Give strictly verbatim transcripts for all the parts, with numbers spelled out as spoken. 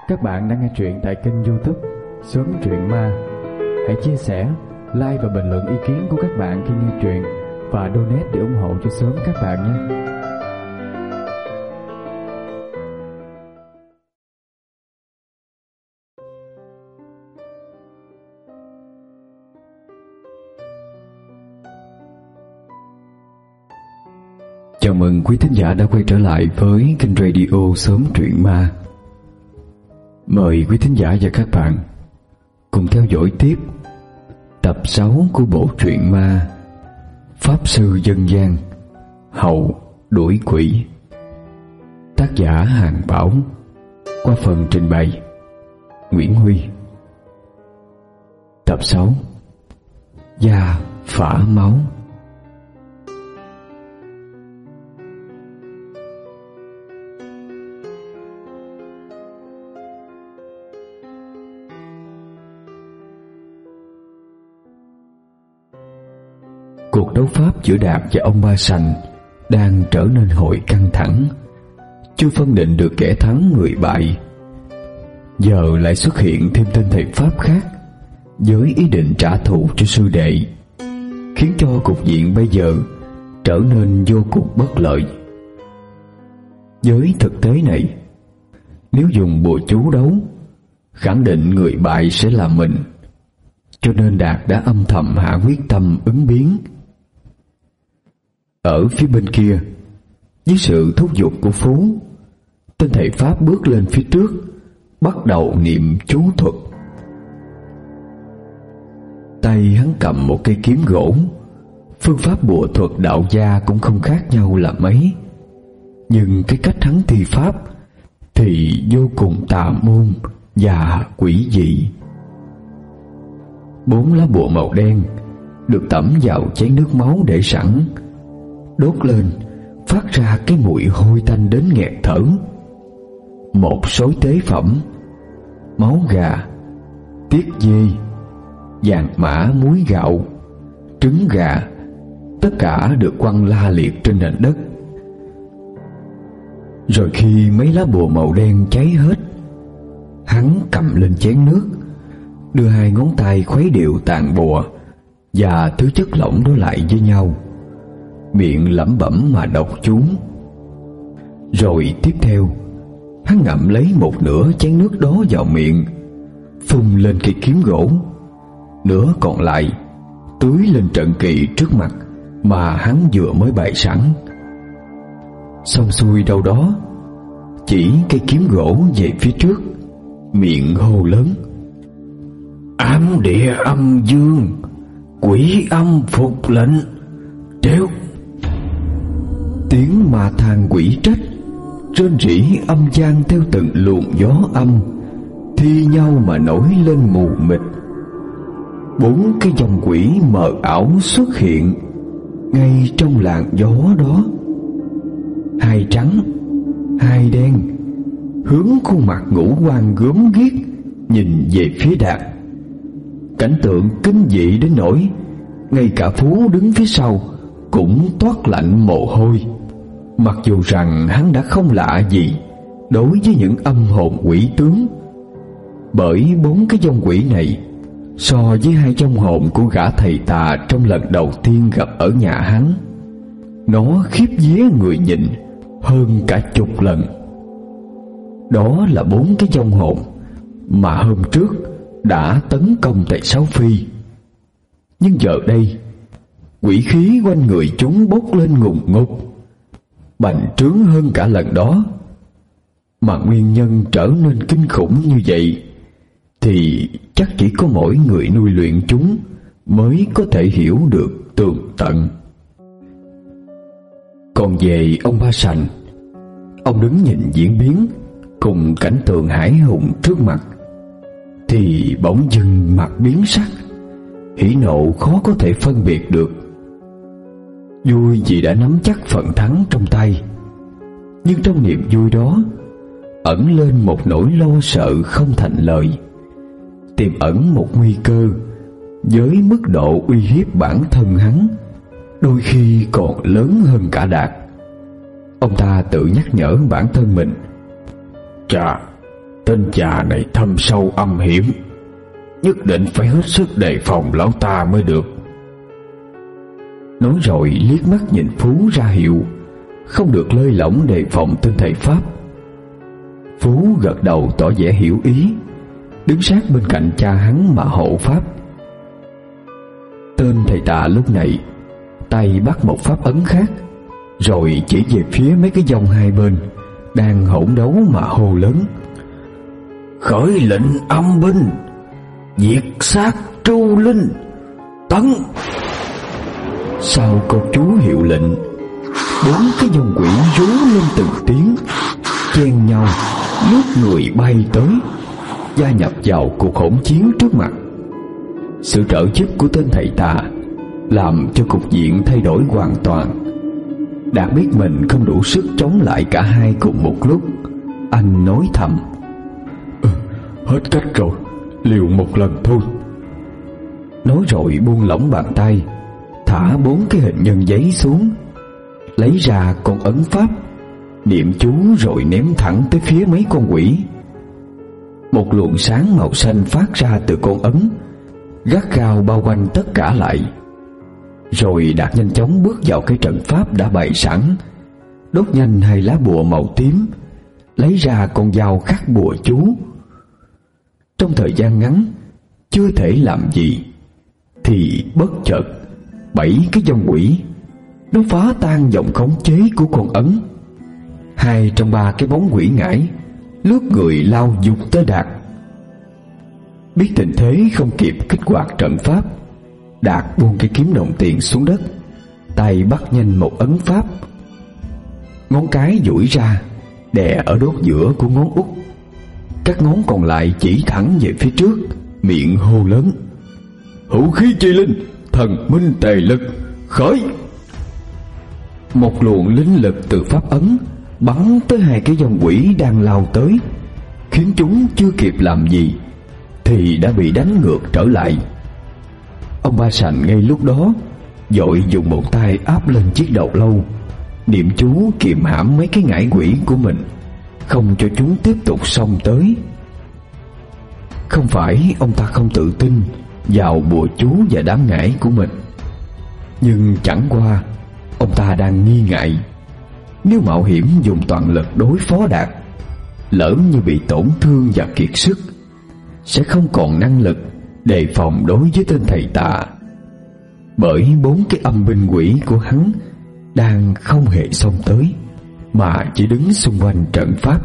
Các bạn đang nghe truyện tại kênh YouTube Sớm Truyện Ma. Hãy chia sẻ, like và bình luận ý kiến của các bạn khi nghe truyện và donate để ủng hộ cho Sớm các bạn nhé. Chào mừng quý thính giả đã quay trở lại với kênh radio Sớm Truyện Ma. Mời quý thính giả và các bạn cùng theo dõi tiếp tập sáu của bộ truyện ma Pháp Sư Dân Gian Hậu Đuổi Quỷ, tác giả Hàng Bảo, qua phần trình bày Nguyễn Huy. Tập sáu, Da Phả Máu. Cuộc đấu pháp giữa Đạt và ông Ba Sành đang trở nên hội căng thẳng, chưa phân định được kẻ thắng người bại. Giờ lại xuất hiện thêm tên thầy Pháp khác với ý định trả thù cho sư đệ, khiến cho cục diện bây giờ trở nên vô cùng bất lợi. Với thực tế này, nếu dùng bùa chú đấu, khẳng định người bại sẽ là mình, cho nên Đạt đã âm thầm hạ quyết tâm ứng biến. Ở phía bên kia, dưới sự thúc giục của Phú, tên thầy Pháp bước lên phía trước, bắt đầu niệm chú thuật. Tay hắn cầm một cây kiếm gỗ. Phương pháp bùa thuật đạo gia cũng không khác nhau là mấy, nhưng cái cách hắn thi pháp thì vô cùng tà môn và quỷ dị. Bốn lá bùa màu đen được tẩm vào chén nước máu để sẵn, đốt lên phát ra cái mùi hôi tanh đến nghẹt thở. Một số tế phẩm, máu gà, tiết dê, vàng mã muối gạo, trứng gà, tất cả được quăng la liệt trên nền đất. Rồi khi mấy lá bùa màu đen cháy hết, hắn cầm lên chén nước, đưa hai ngón tay khuấy đều tàn bùa và thứ chất lỏng đó lại với nhau, miệng lẩm bẩm mà đọc chú. Rồi tiếp theo, hắn ngậm lấy một nửa chén nước đó vào miệng, phun lên cây kiếm gỗ, nửa còn lại tưới lên trận kỳ trước mặt mà hắn vừa mới bày sẵn. Xong xuôi đâu đó, chỉ cây kiếm gỗ về phía trước, miệng hô lớn: Ám địa âm dương, quỷ âm phục lệnh, treo. Tiếng ma than quỷ trách, rên rỉ âm gian theo từng luồng gió âm, thi nhau mà nổi lên mù mịt. Bốn cái dòng quỷ mờ ảo xuất hiện ngay trong làn gió đó, hai trắng, hai đen, hướng khuôn mặt ngũ quan gớm ghiếc nhìn về phía Đạt. Cảnh tượng kinh dị đến nỗi ngay cả Phú đứng phía sau cũng toát lạnh mồ hôi, mặc dù rằng hắn đã không lạ gì đối với những âm hồn quỷ tướng. Bởi bốn cái vong quỷ này so với hai vong hồn của gã thầy tà trong lần đầu tiên gặp ở nhà hắn, nó khiếp vía người nhìn hơn cả chục lần. Đó là bốn cái vong hồn mà hôm trước đã tấn công tại Sáu Phi. Nhưng giờ đây, quỷ khí quanh người chúng bốc lên ngùn ngụt, bành trướng hơn cả lần đó. Mà nguyên nhân trở nên kinh khủng như vậy thì chắc chỉ có mỗi người nuôi luyện chúng mới có thể hiểu được tường tận. Còn về ông Ba Sành, ông đứng nhìn diễn biến cùng cảnh tượng hãi hùng trước mặt thì bỗng dưng mặt biến sắc, hỉ nộ khó có thể phân biệt được. Vui vì đã nắm chắc phần thắng trong tay, nhưng trong niềm vui đó ẩn lên một nỗi lo sợ không thành lời, tiềm ẩn một nguy cơ với mức độ uy hiếp bản thân hắn đôi khi còn lớn hơn cả Đạt. Ông ta tự nhắc nhở bản thân mình: Chà, Tên già này thâm sâu âm hiểm, nhất định phải hết sức đề phòng lão ta mới được. Nói rồi liếc mắt nhìn Phú ra hiệu không được lơi lỏng đề phòng tên thầy Pháp. Phú gật đầu tỏ vẻ hiểu ý, đứng sát bên cạnh cha hắn mà hộ pháp. Tên thầy Tà lúc này tay bắt một pháp ấn khác, rồi chỉ về phía mấy cái dòng hai bên đang hỗn đấu mà hô lớn: khởi lệnh âm binh, diệt sát tru linh, tấn. Sau câu chú hiệu lệnh, bốn cái dòng quỷ rú lên từng tiếng, chen nhau lướt người bay tới, gia nhập vào cuộc hỗn chiến trước mặt. Sự trợ giúp của tên thầy Tà làm cho cục diện thay đổi hoàn toàn. Đạt biết mình không đủ sức chống lại cả hai cùng một lúc, anh nói thầm: ừ, hết cách rồi, liều một lần thôi. Nói rồi buông lỏng bàn tay, thả bốn cái hình nhân giấy xuống, lấy ra con ấn pháp, niệm chú rồi ném thẳng tới phía mấy con quỷ. Một luồng sáng màu xanh phát ra từ con ấn, gắt gao bao quanh tất cả lại. Rồi Đạt nhanh chóng bước vào cái trận pháp đã bày sẵn, đốt nhanh hai lá bùa màu tím, lấy ra con dao khắc bùa chú. Trong thời gian ngắn chưa thể làm gì, thì bất chợt bảy cái dòng quỷ nó phá tan vòng khống chế của con ấn. Hai trong ba cái bóng quỷ ngải lướt người lao dục tới Đạt. Biết tình thế không kịp kích hoạt trận pháp, Đạt buông cái kiếm đồng tiền xuống đất, tay bắt nhanh một ấn pháp. Ngón cái duỗi ra đè ở đốt giữa của ngón út, các ngón còn lại chỉ thẳng về phía trước, miệng hô lớn: hữu khí chi linh, thần minh tề lực, khởi. Một luồng linh lực từ pháp ấn bắn tới hai cái dòng quỷ đang lao tới, khiến chúng chưa kịp làm gì thì đã bị đánh ngược trở lại. Ông Ba Sành ngay lúc đó vội dùng một tay áp lên chiếc đầu lâu, niệm chú kiềm hãm mấy cái ngải quỷ của mình, không cho chúng tiếp tục xông tới. Không phải ông ta không tự tin vào bùa chú và đám ngải của mình, nhưng chẳng qua ông ta đang nghi ngại, nếu mạo hiểm dùng toàn lực đối phó Đạt, lỡ như bị tổn thương và kiệt sức, sẽ không còn năng lực đề phòng đối với tên thầy Tà. Bởi bốn cái âm binh quỷ của hắn đang không hề xông tới, mà chỉ đứng xung quanh trận pháp.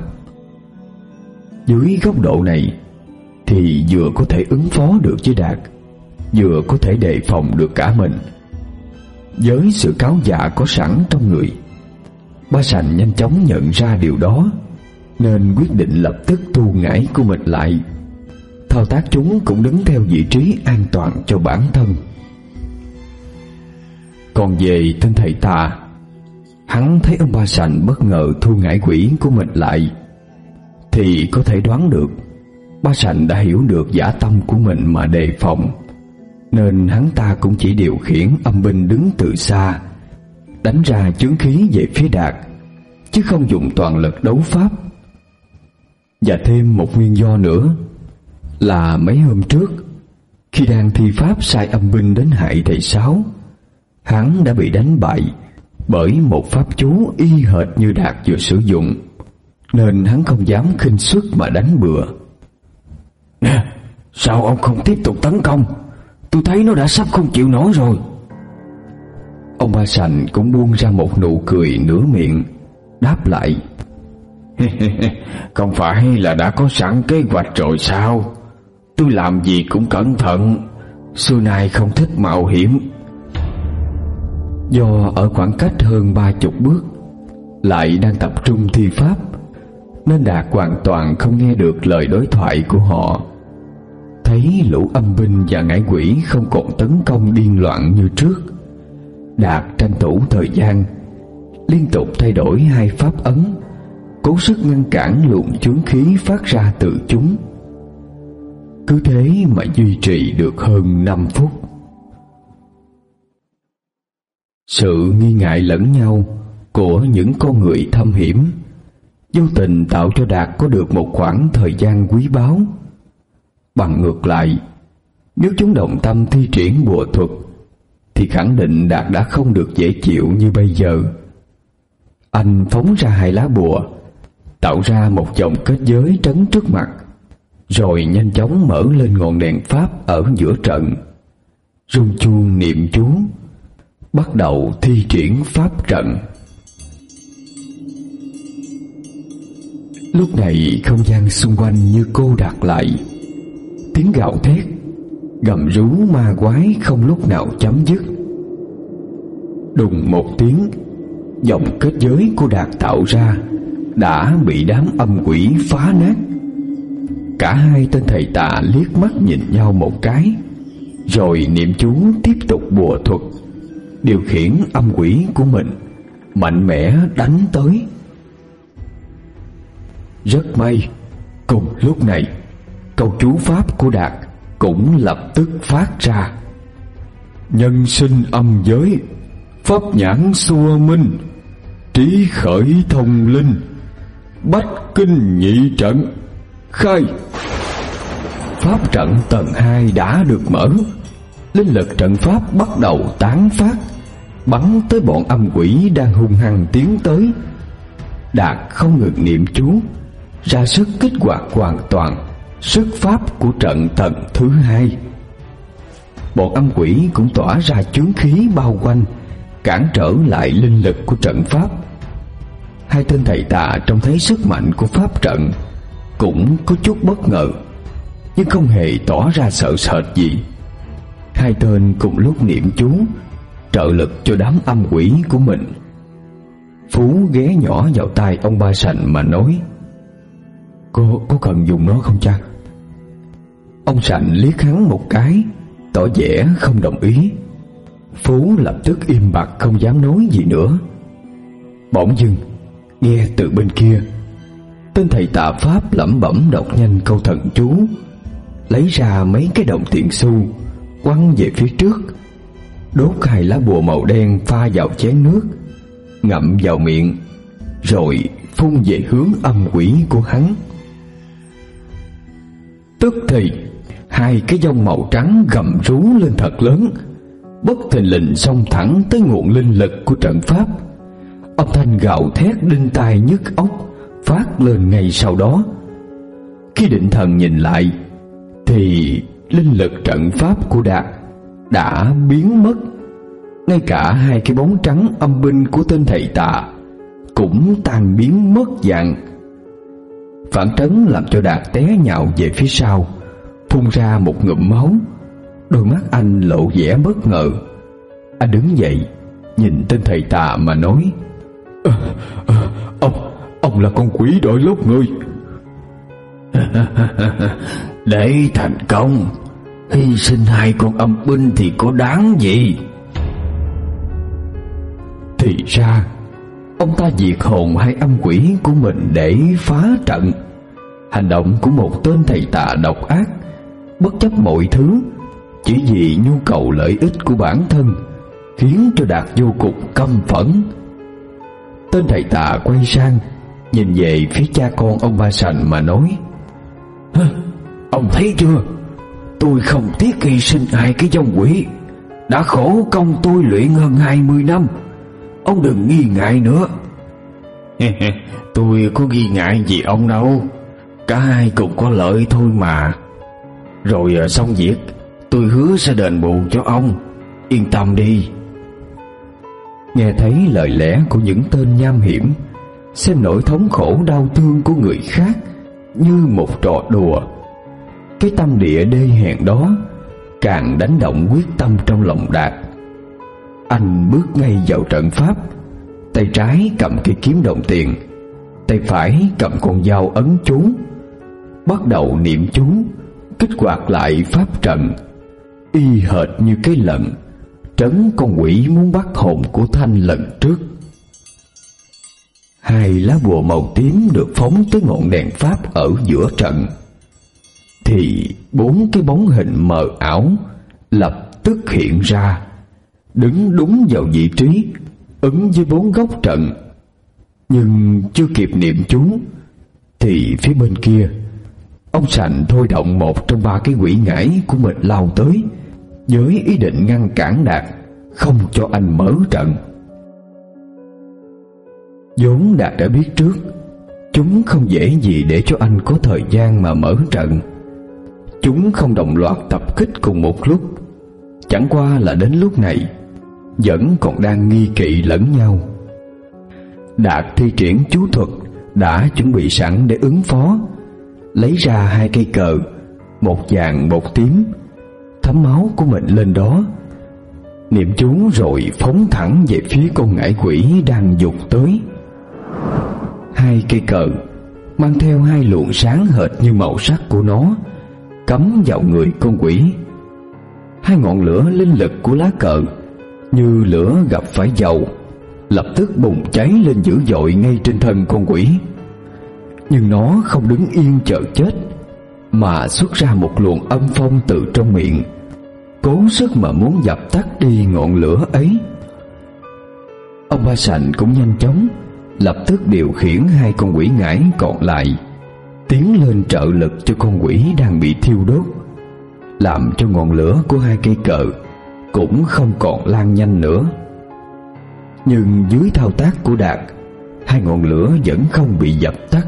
Dưới góc độ này thì vừa có thể ứng phó được với Đạt, vừa có thể đề phòng được cả mình. Với sự cáo dạ có sẵn trong người, Ba Sành nhanh chóng nhận ra điều đó, nên quyết định lập tức thu ngải của mình lại, thao tác chúng cũng đứng theo vị trí an toàn cho bản thân. Còn về tên thầy Tà, hắn thấy ông Ba Sành bất ngờ thu ngải quỷ của mình lại, thì có thể đoán được Ba Sành đã hiểu được dã tâm của mình mà đề phòng, nên hắn ta cũng chỉ điều khiển âm binh đứng từ xa, đánh ra chướng khí về phía Đạt, chứ không dùng toàn lực đấu pháp. Và thêm một nguyên do nữa là mấy hôm trước, khi đang thi pháp sai âm binh đến hại thầy Sáu, hắn đã bị đánh bại bởi một pháp chú y hệt như Đạt vừa sử dụng, nên hắn không dám khinh suất mà đánh bừa. Nè, sao ông không tiếp tục tấn công? Tôi thấy nó đã sắp không chịu nổi rồi. Ông Ba Sành cũng buông ra một nụ cười nửa miệng, đáp lại: không phải là đã có sẵn kế hoạch rồi sao? Tôi làm gì cũng cẩn thận, xưa nay không thích mạo hiểm. Do ở khoảng cách hơn ba chục bước, lại đang tập trung thi pháp, nên Đạt hoàn toàn không nghe được lời đối thoại của họ. Thấy lũ âm binh và ngải quỷ không còn tấn công điên loạn như trước, Đạt tranh thủ thời gian liên tục thay đổi hai pháp ấn, cố sức ngăn cản luồng chướng khí phát ra từ chúng. Cứ thế mà duy trì được hơn năm phút. Sự nghi ngại lẫn nhau của những con người thâm hiểm vô tình tạo cho Đạt có được một khoảng thời gian quý báu. Bằng ngược lại, nếu chúng động tâm thi triển bùa thuật thì khẳng định Đạt đã không được dễ chịu như bây giờ. Anh phóng ra hai lá bùa, tạo ra một dòng kết giới trấn trước mặt, rồi nhanh chóng mở lên ngọn đèn pháp ở giữa trận, rung chuông niệm chú, bắt đầu thi triển pháp trận. Lúc này không gian xung quanh như cô đặc lại, tiếng gào thét, gầm rú ma quái không lúc nào chấm dứt. Đùng một tiếng, dòng kết giới của Đạt tạo ra đã bị đám âm quỷ phá nát. Cả hai tên thầy tà liếc mắt nhìn nhau một cái, rồi niệm chú tiếp tục bùa thuật, điều khiển âm quỷ của mình mạnh mẽ đánh tới. Rất may, cùng lúc này câu chú pháp của Đạt cũng lập tức phát ra: nhân sinh âm giới, pháp nhãn xua minh, trí khởi thông linh, bách kinh nhị trận, khai. Pháp trận tầng hai đã được mở, linh lực trận pháp bắt đầu tán phát, bắn tới bọn âm quỷ đang hung hăng tiến tới. Đạt không ngừng niệm chú, ra sức kích hoạt hoàn toàn sức pháp của trận tầng thứ hai. Bọn âm quỷ cũng tỏa ra chướng khí bao quanh, cản trở lại linh lực của trận pháp. Hai tên thầy tà trông thấy sức mạnh của pháp trận cũng có chút bất ngờ, nhưng không hề tỏ ra sợ sệt gì. Hai tên cùng lúc niệm chú, trợ lực cho đám âm quỷ của mình. Phú ghé nhỏ vào tai ông Ba Sành mà nói: Cô có cần dùng nó không cha? Ông Sành liếc hắn một cái, tỏ vẻ không đồng ý. Phú lập tức im bặt không dám nói gì nữa. Bỗng dưng nghe từ bên kia, tên thầy tà pháp lẩm bẩm đọc nhanh câu thần chú, lấy ra mấy cái đồng tiền xu quăng về phía trước, đốt hai lá bùa màu đen pha vào chén nước, ngậm vào miệng, rồi phun về hướng âm quỷ của hắn. Tức thì hai cái dông màu trắng gầm rú lên thật lớn, bất thình lình xông thẳng tới nguồn linh lực của trận pháp. Âm thanh gào thét đinh tai nhức óc phát lên ngay sau đó. Khi định thần nhìn lại thì linh lực trận pháp của Đạt đã biến mất. Ngay cả hai cái bóng trắng âm binh của tên thầy tà cũng tan biến mất dạng. Phản trấn làm cho Đạt té nhào về phía sau, phun ra một ngụm máu. Đôi mắt anh lộ vẻ bất ngờ. Anh đứng dậy, nhìn tên thầy tà mà nói: à, à, Ông, ông là con quỷ đội lốt người. Để thành công, hy sinh hai con âm binh thì có đáng gì? Thì ra ông ta diệt hồn hai âm quỷ của mình để phá trận. Hành động của một tên thầy tà độc ác, bất chấp mọi thứ, chỉ vì nhu cầu lợi ích của bản thân, khiến cho Đạt vô cùng căm phẫn. Tên thầy tà quay sang nhìn về phía cha con ông Ba Sành mà nói: Ông thấy chưa, tôi không tiếc hy sinh hai cái dông quỷ, đã khổ công tôi luyện hơn hai mươi năm. Ông đừng nghi ngại nữa. Tôi có nghi ngại gì ông đâu, cả hai cùng có lợi thôi mà. Rồi xong việc, tôi hứa sẽ đền bù cho ông, yên tâm đi. Nghe thấy lời lẽ của những tên nham hiểm, xem nỗi thống khổ đau thương của người khác như một trò đùa, cái tâm địa đê hèn đó càng đánh động quyết tâm trong lòng Đạt. Anh bước ngay vào trận pháp, tay trái cầm cây kiếm đồng tiền, tay phải cầm con dao ấn chú, bắt đầu niệm chú, kích hoạt lại pháp trận, y hệt như cái lần trấn con quỷ muốn bắt hồn của Thanh lần trước. Hai lá bùa màu tím được phóng tới ngọn đèn pháp ở giữa trận, thì bốn cái bóng hình mờ ảo lập tức hiện ra, đứng đúng vào vị trí ứng với bốn góc trận. Nhưng chưa kịp niệm chú thì phía bên kia, ông Sành thôi động một trong ba cái quỷ ngải của mình lao tới, với ý định ngăn cản Đạt, không cho anh mở trận. vốn Đạt đã biết trước chúng không dễ gì để cho anh có thời gian mà mở trận. Chúng không đồng loạt tập kích cùng một lúc, chẳng qua là đến lúc này vẫn còn đang nghi kỵ lẫn nhau. Đạt thi triển chú thuật đã chuẩn bị sẵn để ứng phó, lấy ra hai cây cờ, một vàng một tím, thấm máu của mình lên đó, niệm chú rồi phóng thẳng về phía con ngải quỷ đang giục tới. Hai cây cờ mang theo hai luồng sáng hệt như màu sắc của nó, cắm vào người con quỷ. Hai ngọn lửa linh lực của lá cờ như lửa gặp phải dầu, lập tức bùng cháy lên dữ dội ngay trên thân con quỷ. Nhưng nó không đứng yên chờ chết, mà xuất ra một luồng âm phong từ trong miệng, cố sức mà muốn dập tắt đi ngọn lửa ấy. Ông Ba Sành cũng nhanh chóng lập tức điều khiển hai con quỷ ngải còn lại tiến lên trợ lực cho con quỷ đang bị thiêu đốt, làm cho ngọn lửa của hai cây cờ cũng không còn lan nhanh nữa. Nhưng dưới thao tác của Đạt, hai ngọn lửa vẫn không bị dập tắt.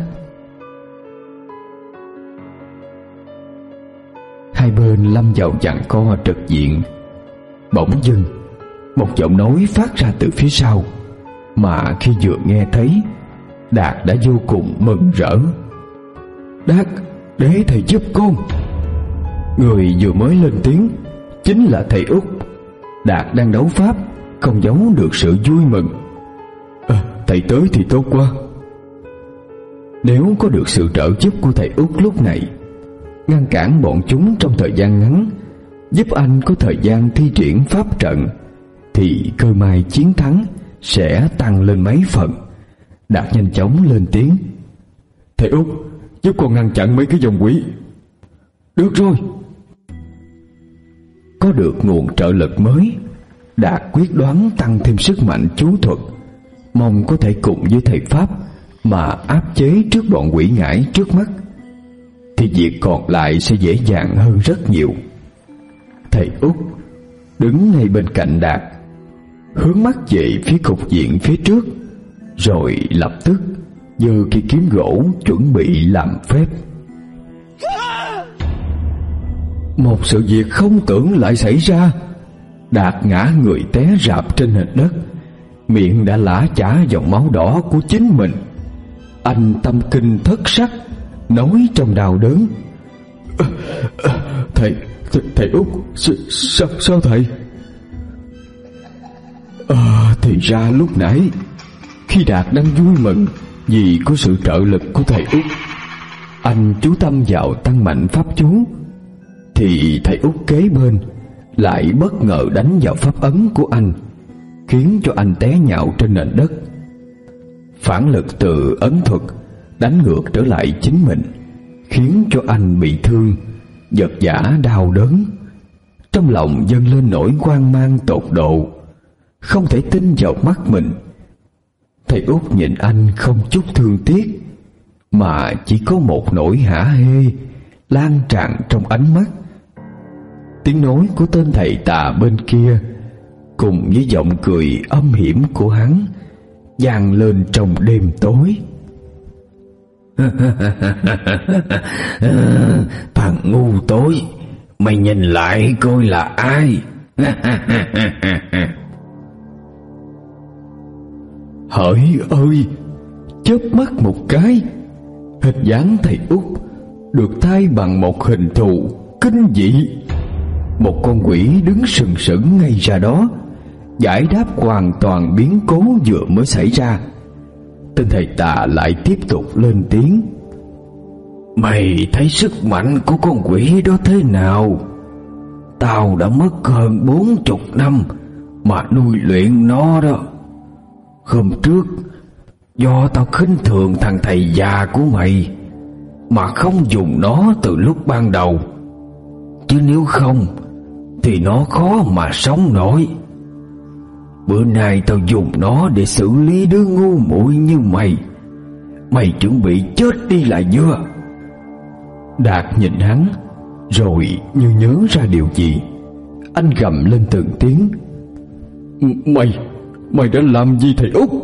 Hai bên lâm vào giằng co trực diện. Bỗng dưng một giọng nói phát ra từ phía sau, mà khi vừa nghe thấy, Đạt đã vô cùng mừng rỡ. Đạt, để thầy giúp con. Người vừa mới lên tiếng chính là thầy Út. Đạt đang đấu pháp, không giấu được sự vui mừng. À, thầy tới thì tốt quá. Nếu có được sự trợ giúp của thầy Út lúc này, ngăn cản bọn chúng trong thời gian ngắn, giúp anh có thời gian thi triển pháp trận, thì cơ may chiến thắng sẽ tăng lên mấy phần. Đạt nhanh chóng lên tiếng. Thầy Út, giúp con ngăn chặn mấy cái dòng quỷ. Được rồi. Có được nguồn trợ lực mới, Đạt quyết đoán tăng thêm sức mạnh chú thuật, mong có thể cùng với thầy Pháp mà áp chế trước bọn quỷ ngải trước mắt, thì việc còn lại sẽ dễ dàng hơn rất nhiều. Thầy Út đứng ngay bên cạnh Đạt, hướng mắt về phía cục diện phía trước, rồi lập tức giơ cây kiếm gỗ chuẩn bị làm phép. Một sự việc không tưởng lại xảy ra. Đạt ngã người té rạp trên nền đất, miệng đã lã chả dòng máu đỏ của chính mình. Anh tâm kinh thất sắc, nói trong đau đớn. À, à, thầy, thầy, thầy Út, sao, sao thầy? À, thì ra lúc nãy khi Đạt đang vui mừng vì có sự trợ lực của thầy Út, anh chú tâm vào tăng mạnh pháp chú, thì thầy Út kế bên lại bất ngờ đánh vào pháp ấn của anh, khiến cho anh té nhào trên nền đất. Phản lực từ ấn thuật đánh ngược trở lại chính mình, khiến cho anh bị thương, vật vã đau đớn. Trong lòng dâng lên nỗi hoang mang tột độ, không thể tin vào mắt mình. Thầy Út nhìn anh không chút thương tiếc, mà chỉ có một nỗi hả hê lan tràn trong ánh mắt. Tiếng nói của tên thầy tà bên kia cùng với giọng cười âm hiểm của hắn vang lên trong đêm tối. Thằng ngu tối, mày nhìn lại coi là ai? Hỡi ơi, chớp mắt một cái, hình dáng thầy Út được thay bằng một hình thù kinh dị. Một con quỷ đứng sừng sững ngay ra đó, giải đáp hoàn toàn biến cố vừa mới xảy ra. Tên thầy tà lại tiếp tục lên tiếng. Mày thấy sức mạnh của con quỷ đó thế nào? Tao đã mất hơn bốn chục năm mà nuôi luyện nó đó. Hôm trước do tao khinh thường thằng thầy già của mày mà không dùng nó từ lúc ban đầu, chứ nếu không thì nó khó mà sống nổi. Bữa nay tao dùng nó để xử lý đứa ngu muội như mày. Mày chuẩn bị chết đi là vừa. Đạt nhìn hắn, rồi như nhớ ra điều gì, anh gầm lên từng tiếng: Mày, mày đã làm gì thầy Út?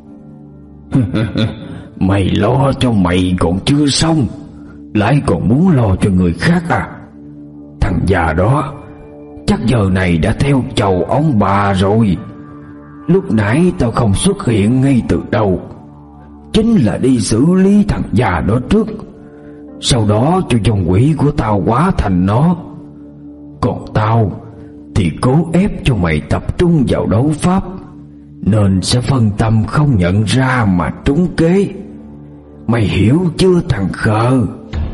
Mày lo cho mày còn chưa xong, lại còn muốn lo cho người khác à? Thằng già đó chắc giờ này đã theo chầu ông bà rồi. Lúc nãy tao không xuất hiện ngay từ đầu, chính là đi xử lý thằng già đó trước, sau đó cho dòng quỷ của tao hóa thành nó. Còn tao thì cố ép cho mày tập trung vào đấu pháp, nên sẽ phân tâm không nhận ra mà trúng kế. Mày hiểu chưa thằng khờ?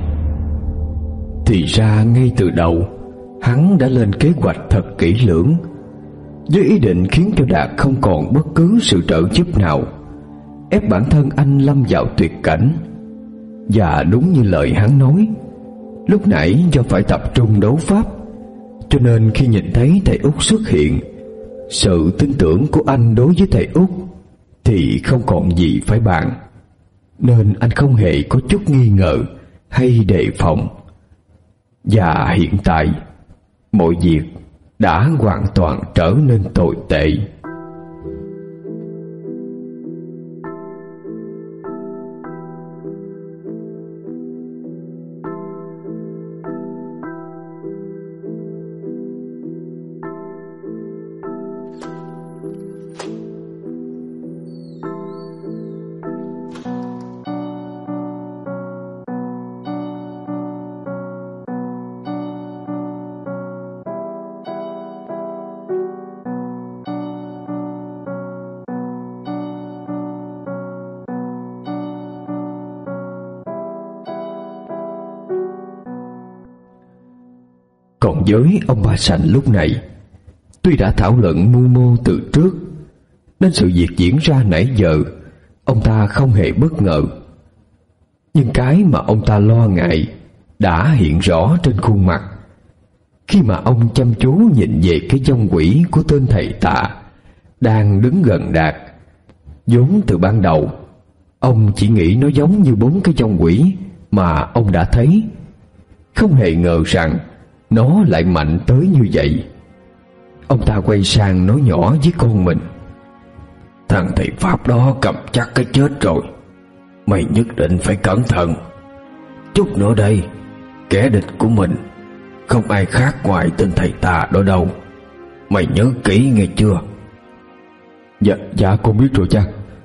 Thì ra ngay từ đầu hắn đã lên kế hoạch thật kỹ lưỡng, với ý định khiến cho Đạt không còn bất cứ sự trợ giúp nào, ép bản thân anh lâm vào tuyệt cảnh. Và đúng như lời hắn nói, lúc nãy do phải tập trung đấu pháp, cho nên khi nhìn thấy thầy Út xuất hiện, sự tin tưởng của anh đối với thầy Út thì không còn gì phải bàn, nên anh không hề có chút nghi ngờ hay đề phòng. Và hiện tại mọi việc đã hoàn toàn trở nên tồi tệ. Còn với ông Ba Sành lúc này, tuy đã thảo luận mưu mô từ trước, nên sự việc diễn ra nãy giờ ông ta không hề bất ngờ. Nhưng cái mà ông ta lo ngại đã hiện rõ trên khuôn mặt khi mà ông chăm chú nhìn về cái vong quỷ của tên thầy Tạ đang đứng gần Đạt. Vốn từ ban đầu ông chỉ nghĩ nó giống như bốn cái vong quỷ mà ông đã thấy, không hề ngờ rằng nó lại mạnh tới như vậy. Ông ta quay sang nói nhỏ với con mình: Thằng thầy Pháp đó cầm chắc cái chết rồi, mày nhất định phải cẩn thận. Chút nữa đây, kẻ địch của mình không ai khác ngoài tên thầy Tà đó đâu, mày nhớ kỹ nghe chưa? Dạ, dạ con biết rồi cha.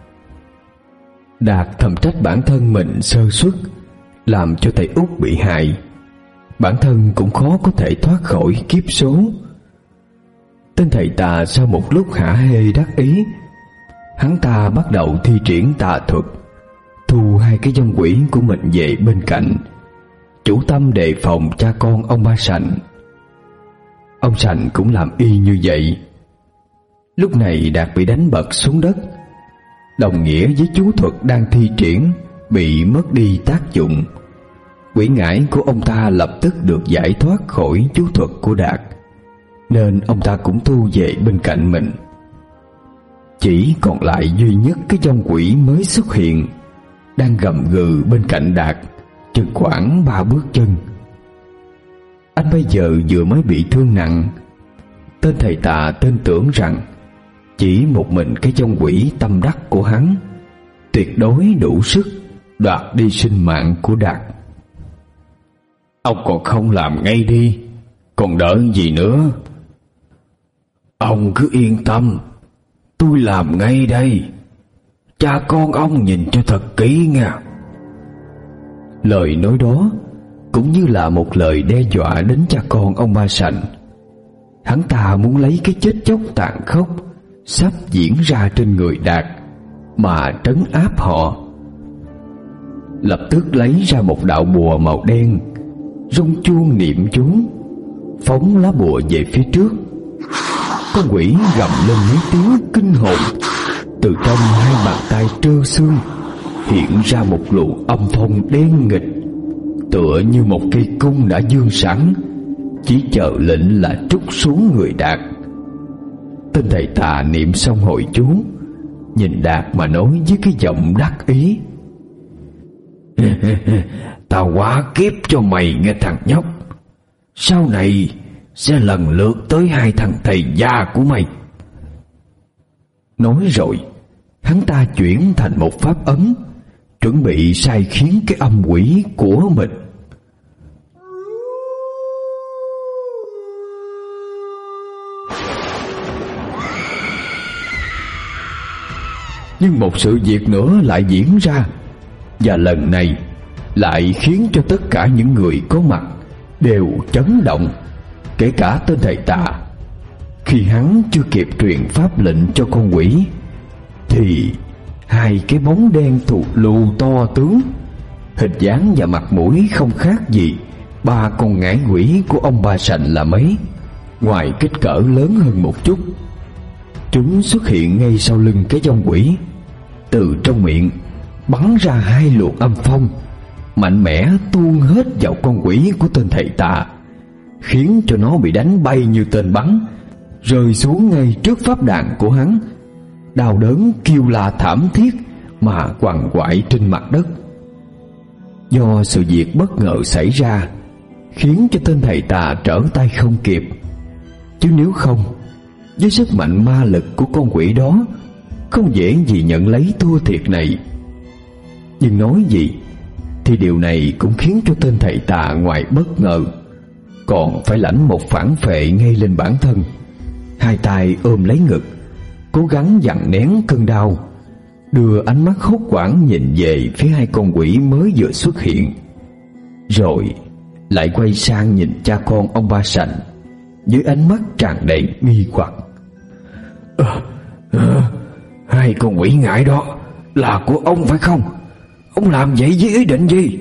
Đạt thầm trách bản thân mình sơ suất, làm cho thầy Út bị hại. Bản thân cũng khó có thể thoát khỏi kiếp số. Tên thầy Tà sau một lúc hả hê đắc ý, hắn ta bắt đầu thi triển tà thuật, thu hai cái vong quỷ của mình về bên cạnh, chủ tâm đề phòng cha con ông Ba Sành. Ông Sành cũng làm y như vậy. Lúc này Đạt bị đánh bật xuống đất, đồng nghĩa với chú thuật đang thi triển bị mất đi tác dụng. Quỷ ngải của ông ta lập tức được giải thoát khỏi chú thuật của Đạt, nên ông ta cũng thu về bên cạnh mình. Chỉ còn lại duy nhất cái vong quỷ mới xuất hiện, đang gầm gừ bên cạnh Đạt chừng khoảng ba bước chân. Anh bây giờ vừa mới bị thương nặng. Tên thầy Tà tin tưởng rằng chỉ một mình cái vong quỷ tâm đắc của hắn tuyệt đối đủ sức đoạt đi sinh mạng của Đạt. Ông còn không làm ngay đi, còn đợi gì nữa? Ông cứ yên tâm, tôi làm ngay đây. Cha con ông nhìn cho thật kỹ nha. Lời nói đó cũng như là một lời đe dọa đến cha con ông Ba Sành. Hắn ta muốn lấy cái chết chóc tàn khốc sắp diễn ra trên người Đạt mà trấn áp họ. Lập tức lấy ra một đạo bùa màu đen, rung chuông niệm chú, phóng lá bùa về phía trước. Con quỷ gầm lên mấy tiếng kinh hồn. Từ trong hai bàn tay trơ xương hiện ra một luồng âm phong đen nghịch, tựa như một cây cung đã dương sẵn, chỉ chờ lệnh là trút xuống người Đạt. Tên thầy tà niệm xong hồi chú, nhìn Đạt mà nói với cái giọng đắc ý: Tao hóa kiếp cho mày nghe thằng nhóc. Sau này sẽ lần lượt tới hai thằng thầy già của mày. Nói rồi, hắn ta chuyển thành một pháp ấn, chuẩn bị sai khiến cái âm quỷ của mình. Nhưng một sự việc nữa lại diễn ra, và lần này lại khiến cho tất cả những người có mặt đều chấn động, kể cả tên thầy tà. Khi hắn chưa kịp truyền pháp lệnh cho con quỷ, thì hai cái bóng đen thụt lù to tướng, hình dáng và mặt mũi không khác gì ba con ngải quỷ của ông Ba Sành là mấy, ngoài kích cỡ lớn hơn một chút. Chúng xuất hiện ngay sau lưng cái vong quỷ. Từ trong miệng bắn ra hai luồng âm phong mạnh mẽ tuôn hết vào con quỷ của tên thầy tà, khiến cho nó bị đánh bay như tên bắn, rơi xuống ngay trước pháp đàn của hắn, đau đớn kêu la thảm thiết mà quằn quại trên mặt đất. Do sự việc bất ngờ xảy ra khiến cho tên thầy tà trở tay không kịp, chứ nếu không, với sức mạnh ma lực của con quỷ đó, không dễ gì nhận lấy thua thiệt này. Nhưng nói gì thì điều này cũng khiến cho tên thầy tà ngoài bất ngờ, còn phải lãnh một phản phệ ngay lên bản thân. Hai tay ôm lấy ngực, cố gắng dằn nén cơn đau, đưa ánh mắt hốt hoảng nhìn về phía hai con quỷ mới vừa xuất hiện, rồi lại quay sang nhìn cha con ông Ba Sành với ánh mắt tràn đầy nghi hoặc. à, à, Hai con quỷ ngải đó là của ông phải không? Ông làm vậy với ý định gì?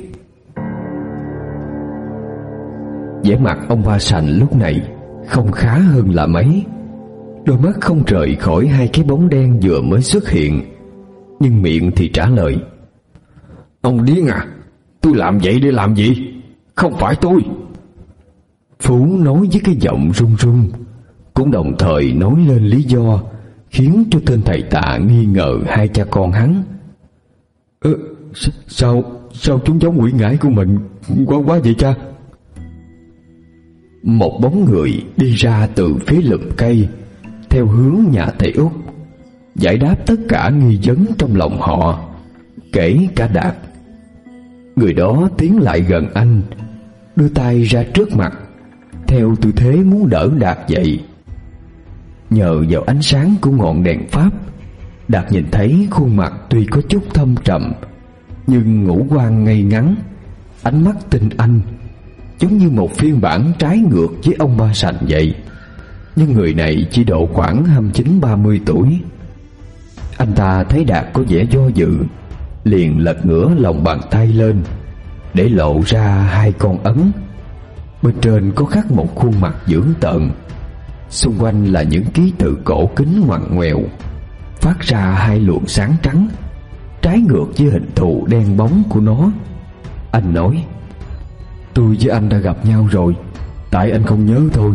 Vẻ mặt ông Ba Sành lúc này không khá hơn là mấy. Đôi mắt không rời khỏi hai cái bóng đen vừa mới xuất hiện, nhưng miệng thì trả lời: Ông điên à? Tôi làm vậy để làm gì? Không phải tôi. Phú nói với cái giọng run run, cũng đồng thời nói lên lý do khiến cho tên thầy tà nghi ngờ hai cha con hắn. Ờ, sao sao chúng giống quỷ ngải của mình quá quá vậy cha? Một bóng người đi ra từ phía lùm cây theo hướng nhà thầy Út, giải đáp tất cả nghi vấn trong lòng họ, kể cả Đạt. Người đó tiến lại gần anh, đưa tay ra trước mặt theo tư thế muốn đỡ Đạt dậy. Nhờ vào ánh sáng của ngọn đèn pháp, Đạt nhìn thấy khuôn mặt tuy có chút thâm trầm, nhưng ngũ quan ngây ngắn, ánh mắt tinh anh, giống như một phiên bản trái ngược với ông Ba Sành vậy. Nhưng người này chỉ độ khoảng hai mươi chín ba mươi tuổi. Anh ta thấy Đạt có vẻ do dự, liền lật ngửa lòng bàn tay lên để lộ ra hai con ấn. Bên trên có khắc một khuôn mặt dữ tợn, xung quanh là những ký tự cổ kính ngoằn ngoèo, phát ra hai luồng sáng trắng, trái ngược với hình thù đen bóng của nó. Anh nói: Tôi với anh đã gặp nhau rồi, tại anh không nhớ thôi.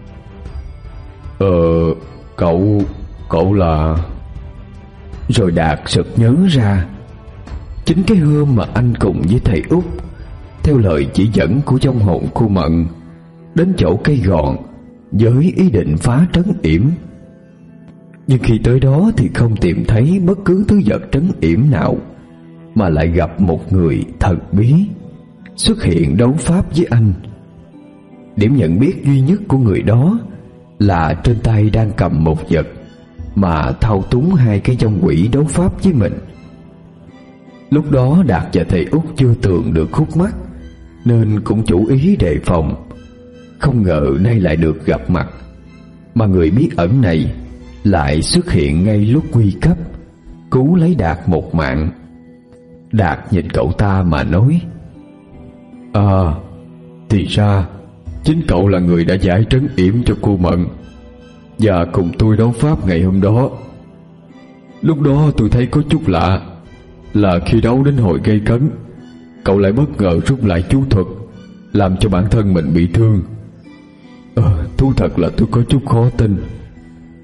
Ờ, cậu, cậu là... Rồi Đạt sực nhớ ra, chính cái hôm mà anh cùng với thầy Út, theo lời chỉ dẫn của vong hồn cô Mận, đến chỗ cây gòn với ý định phá trấn yểm. Nhưng khi tới đó thì không tìm thấy bất cứ thứ vật trấn yểm nào, mà lại gặp một người thần bí xuất hiện đấu pháp với anh. Điểm nhận biết duy nhất của người đó là trên tay đang cầm một vật mà thao túng hai cái vong quỷ đấu pháp với mình. Lúc đó Đạt và thầy Út chưa tường được khúc mắc, nên cũng chủ ý đề phòng. Không ngờ nay lại được gặp mặt, mà người bí ẩn này lại xuất hiện ngay lúc nguy cấp, cứu lấy Đạt một mạng. Đạt nhìn cậu ta mà nói: À, thì ra chính cậu là người đã giải trấn yểm cho cô Mận và cùng tôi đấu pháp ngày hôm đó. Lúc đó tôi thấy có chút lạ là khi đấu đến hồi gây cấn, cậu lại bất ngờ rút lại chú thuật, làm cho bản thân mình bị thương. Ờ, thú thật là tôi có chút khó tin,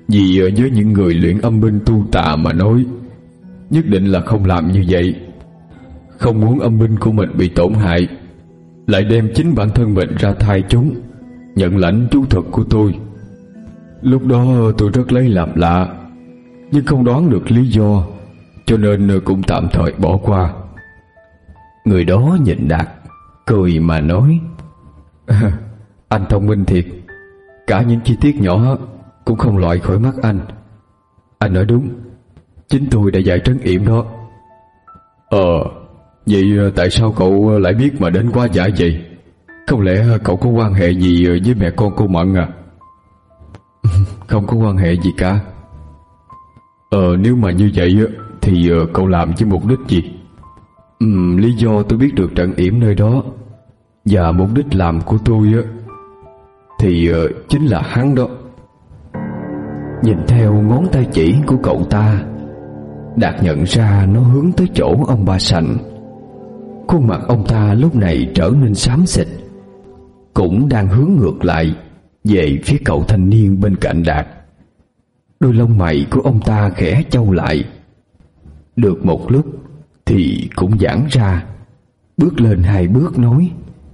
Vì với những người luyện âm binh tu tà mà nói, nhất định là không làm như vậy. Không muốn âm binh của mình bị tổn hại, lại đem chính bản thân mình ra thay chúng, nhận lãnh chú thuật của tôi. Lúc đó tôi rất lấy làm lạ, nhưng không đoán được lý do, cho nên cũng tạm thời bỏ qua. Người đó nhìn Đạt, cười mà nói: Anh thông minh thiệt, cả những chi tiết nhỏ cũng không loại khỏi mắt anh. Anh nói đúng, chính tôi đã dạy trấn yểm đó. Ờ, vậy tại sao cậu lại biết mà đến quá giải vậy? Không lẽ cậu có quan hệ gì với mẹ con cô Mận à? Không có quan hệ gì cả. Ờ, nếu mà như vậy thì cậu làm với mục đích gì? Ừ, lý do tôi biết được trận yểm nơi đó và mục đích làm của tôi thì chính là hắn đó. Nhìn theo ngón tay chỉ của cậu ta, Đạt nhận ra nó hướng tới chỗ ông Ba Sành. Khuôn mặt ông ta lúc này trở nên xám xịt, cũng đang hướng ngược lại về phía cậu thanh niên bên cạnh Đạt. Đôi lông mày của ông ta khẽ chau lại, được một lúc thì cũng giãn ra, bước lên hai bước nói: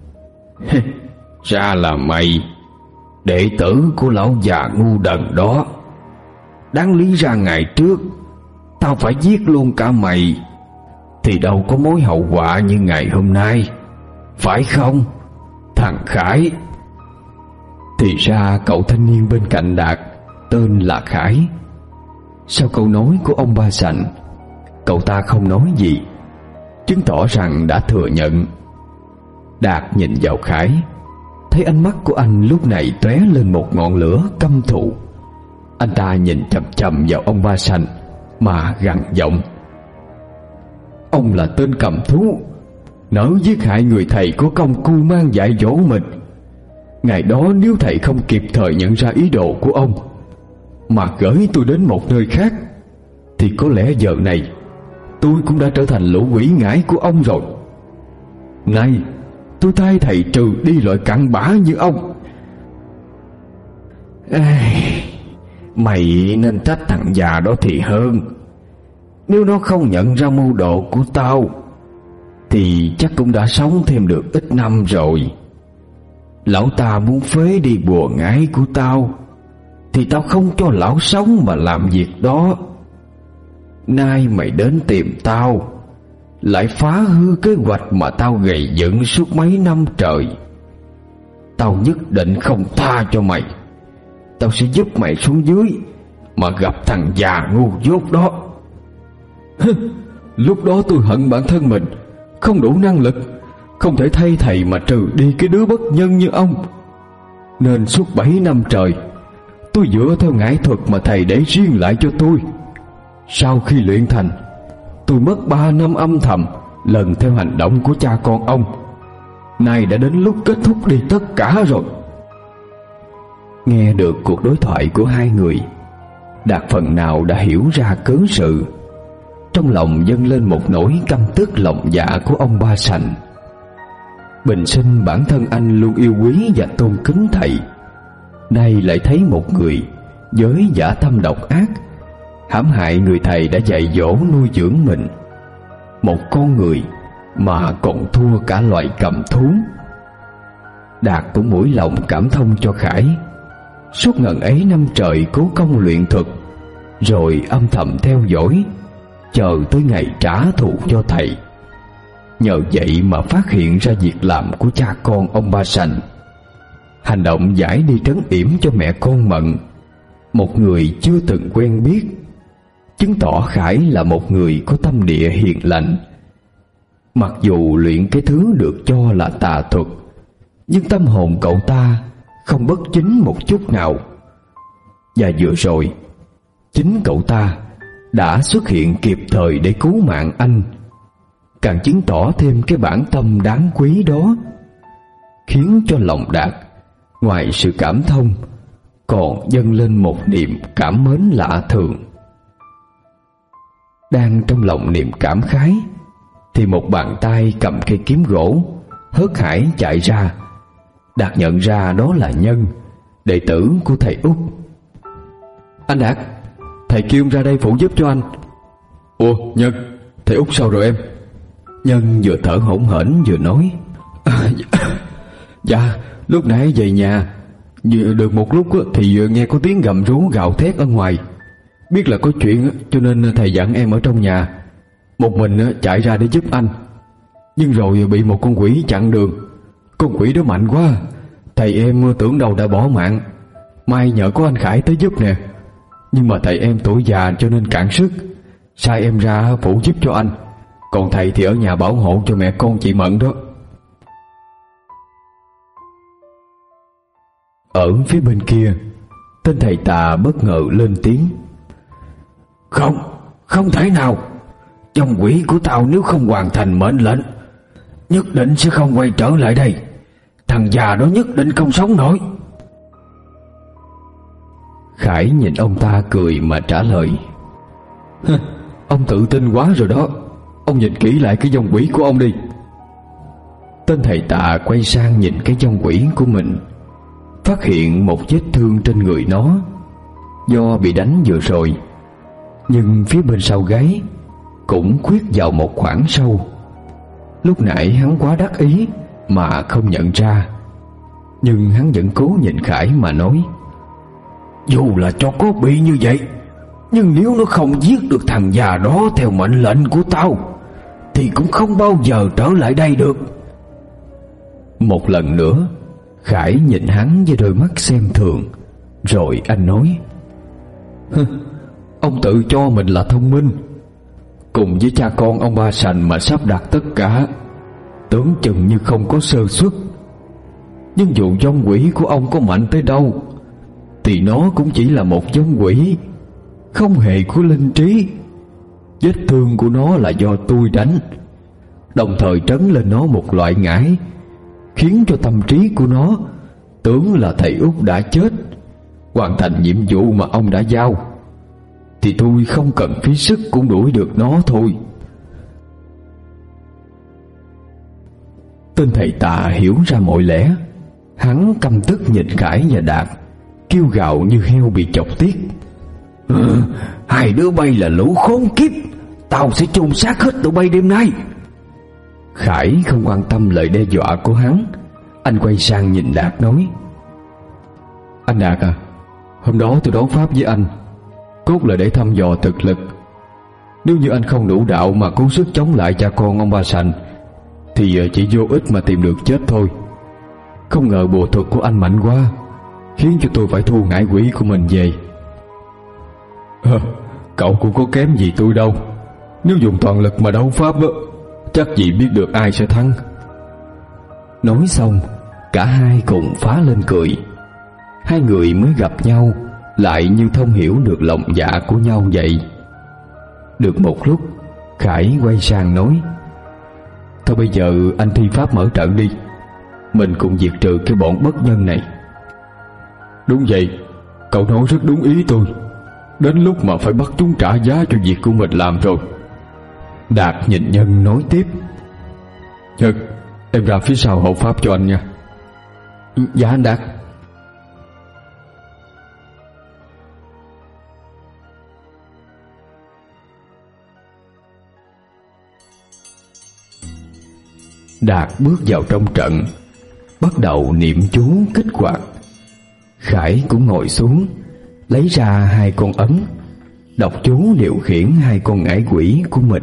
Ra là mày, đệ tử của lão già ngu đần đó. Đáng lý ra ngày trước tao phải giết luôn cả mày, thì đâu có mối hậu họa như ngày hôm nay, phải không thằng Khải? Thì ra cậu thanh niên bên cạnh Đạt tên là Khải. Sau câu nói của ông Ba Sành, cậu ta không nói gì, chứng tỏ rằng đã thừa nhận. Đạt nhìn vào Khải, thấy ánh mắt của anh lúc này tóe lên một ngọn lửa căm thù. Anh ta nhìn chằm chằm vào ông Ba Sành mà gằn giọng: Ông là tên cầm thú, nỡ giết hại người thầy có công cưu mang dạy dỗ mình. Ngày đó nếu thầy không kịp thời nhận ra ý đồ của ông mà gửi tôi đến một nơi khác, thì có lẽ giờ này tôi cũng đã trở thành lũ quỷ ngải của ông rồi. Nay tôi thay thầy trừ đi loại cặn bã như ông. Ê, mày nên trách thằng già đó thì hơn. Nếu nó không nhận ra mưu đồ của tao thì chắc cũng đã sống thêm được ít năm rồi. Lão ta muốn phế đi bùa ngải của tao, thì tao không cho lão sống mà làm việc đó. Nay mày đến tìm tao, lại phá hư kế hoạch mà tao gầy dựng suốt mấy năm trời. Tao nhất định không tha cho mày. Tao sẽ giúp mày xuống dưới mà gặp thằng già ngu dốt đó. Lúc đó tôi hận bản thân mình không đủ năng lực, không thể thay thầy mà trừ đi cái đứa bất nhân như ông. Nên suốt bảy năm trời tôi dựa theo ngải thuật mà thầy để riêng lại cho tôi. Sau khi luyện thành, tôi mất ba năm âm thầm lần theo hành động của cha con ông. Nay đã đến lúc kết thúc đi tất cả rồi. Nghe được cuộc đối thoại của hai người, Đạt phần nào đã hiểu ra cớ sự. Trong lòng dâng lên một nỗi căm tức lòng dạ của ông Ba Sành. Bình sinh bản thân anh luôn yêu quý và tôn kính thầy, nay lại thấy một người với dã tâm độc ác hãm hại người thầy đã dạy dỗ nuôi dưỡng mình. Một con người mà còn thua cả loài cầm thú. Đạt cũng mũi lòng cảm thông cho Khải. Suốt ngần ấy năm trời cố công luyện thuật, rồi âm thầm theo dõi, chờ tới ngày trả thù cho thầy. Nhờ vậy mà phát hiện ra việc làm của cha con ông Ba Sành. Hành động giải đi trấn yểm cho mẹ con Mận, một người chưa từng quen biết, chứng tỏ Khải là một người có tâm địa hiền lành. Mặc dù luyện cái thứ được cho là tà thuật, nhưng tâm hồn cậu ta không bất chính một chút nào. Và vừa rồi, chính cậu ta đã xuất hiện kịp thời để cứu mạng anh, càng chứng tỏ thêm cái bản tâm đáng quý đó, khiến cho lòng Đạt ngoài sự cảm thông còn dâng lên một niềm cảm mến lạ thường. Đang trong lòng niềm cảm khái, thì một bàn tay cầm cây kiếm gỗ hớt hải chạy ra. Đạt nhận ra đó là Nhân, đệ tử của thầy Út. Anh Đạt, thầy kêu ra đây phụ giúp cho anh. Ủa Nhân, thầy Út sao rồi em? Nhân vừa thở hổn hển vừa nói, à, dạ lúc nãy về nhà được một lúc thì nghe có tiếng gầm rú gào thét ở ngoài. Biết là có chuyện cho nên thầy dặn em ở trong nhà, một mình chạy ra để giúp anh. Nhưng rồi bị một con quỷ chặn đường. Con quỷ đó mạnh quá, thầy em tưởng đầu đã bỏ mạng. May nhờ có anh Khải tới giúp nè. Nhưng mà thầy em tuổi già cho nên cạn sức, sai em ra phụ giúp cho anh. Còn thầy thì ở nhà bảo hộ cho mẹ con chị Mận đó. Ở phía bên kia, tên thầy tà bất ngờ lên tiếng, Không, không thể nào. Dòng quỷ của tao nếu không hoàn thành mệnh lệnh, nhất định sẽ không quay trở lại đây. Thằng già đó nhất định không sống nổi. Khải nhìn ông ta cười mà trả lời, Ông tự tin quá rồi đó. Ông nhìn kỹ lại cái dòng quỷ của ông đi. Tên thầy tà quay sang nhìn cái dòng quỷ của mình, phát hiện một vết thương trên người nó do bị đánh vừa rồi, nhưng phía bên sau gáy cũng khuyết vào một khoảng sâu. Lúc nãy hắn quá đắc ý mà không nhận ra, nhưng hắn vẫn cố nhìn Khải mà nói, Dù là cho có bị như vậy, nhưng nếu nó không giết được thằng già đó theo mệnh lệnh của tao thì cũng không bao giờ trở lại đây được. Một lần nữa Khải nhìn hắn với đôi mắt xem thường, rồi anh nói, Ông tự cho mình là thông minh, cùng với cha con ông Ba Sành mà sắp đặt tất cả, tưởng chừng như không có sơ suất. Nhưng dù vong quỷ của ông có mạnh tới đâu thì nó cũng chỉ là một vong quỷ, không hề có linh trí. Vết thương của nó là do tôi đánh, đồng thời trấn lên nó một loại ngải, khiến cho tâm trí của nó tưởng là thầy Út đã chết, hoàn thành nhiệm vụ mà ông đã giao. Thì tôi không cần phí sức cũng đuổi được nó thôi. Tên thầy tà hiểu ra mọi lẽ. Hắn căm tức nhìn Khải và Đạt, kêu gào như heo bị chọc tiết, ừ, Hai đứa bay là lũ khốn kiếp, tao sẽ chôn xác hết tụi bay đêm nay. Khải không quan tâm lời đe dọa của hắn. Anh quay sang nhìn Đạt nói, Anh Đạt à, hôm đó tôi đấu pháp với anh cốt là để thăm dò thực lực. Nếu như anh không đủ đạo mà cố sức chống lại cha con ông Ba Sành thì chỉ vô ích mà tìm được chết thôi. Không ngờ bùa thuật của anh mạnh quá, khiến cho tôi phải thu ngải quỷ của mình về. à, Cậu cũng có kém gì tôi đâu. Nếu dùng toàn lực mà đấu pháp, chắc gì biết được ai sẽ thắng. Nói xong cả hai cùng phá lên cười. Hai người mới gặp nhau lại như thông hiểu được lòng dạ của nhau vậy. Được một lúc Khải quay sang nói, Thôi bây giờ anh thi pháp mở trận đi, mình cùng diệt trừ cái bọn bất nhân này. Đúng vậy, cậu nói rất đúng ý tôi. Đến lúc mà phải bắt chúng trả giá cho việc của mình làm rồi. Đạt nhìn Nhân nói tiếp, Nhật, em ra phía sau hộ pháp cho anh nha. Dạ anh Đạt. Đạt bước vào trong trận, bắt đầu niệm chú kích hoạt. Khải cũng ngồi xuống, lấy ra hai con ấn, đọc chú điều khiển hai con ngải quỷ của mình.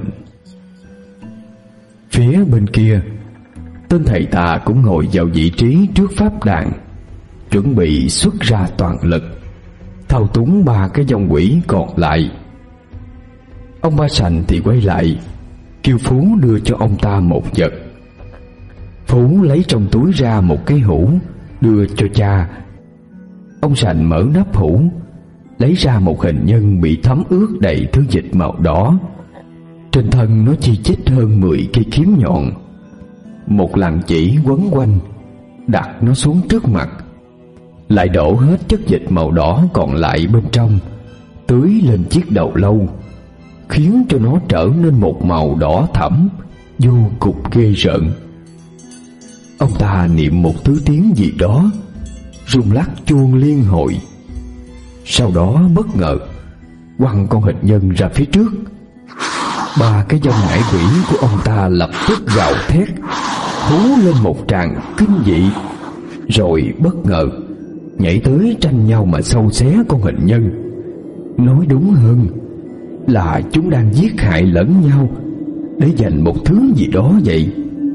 Phía bên kia, tên thầy tà cũng ngồi vào vị trí trước pháp đàn, chuẩn bị xuất ra toàn lực thao túng ba cái vong quỷ còn lại. Ông Ba Sành thì quay lại, kêu Phú đưa cho ông ta một vật. Phú lấy trong túi ra một cái hũ đưa cho cha. Ông Sành mở nắp hũ, lấy ra một hình nhân bị thấm ướt đầy thứ dịch màu đỏ. Trên thân nó chi chít hơn mười cây kiếm nhọn. Một làn chỉ quấn quanh, đặt nó xuống trước mặt, lại đổ hết chất dịch màu đỏ còn lại bên trong, tưới lên chiếc đầu lâu, khiến cho nó trở nên một màu đỏ thẫm vô cùng ghê rợn. Ông ta niệm một thứ tiếng gì đó, rung lắc chuông liên hồi. Sau đó bất ngờ quăng con hình nhân ra phía trước. Ba cái dòng ngải quỷ của ông ta lập tức gào thét, hú lên một tràng kinh dị, rồi bất ngờ nhảy tới tranh nhau mà xâu xé con hình nhân. Nói đúng hơn là chúng đang giết hại lẫn nhau để giành một thứ gì đó vậy.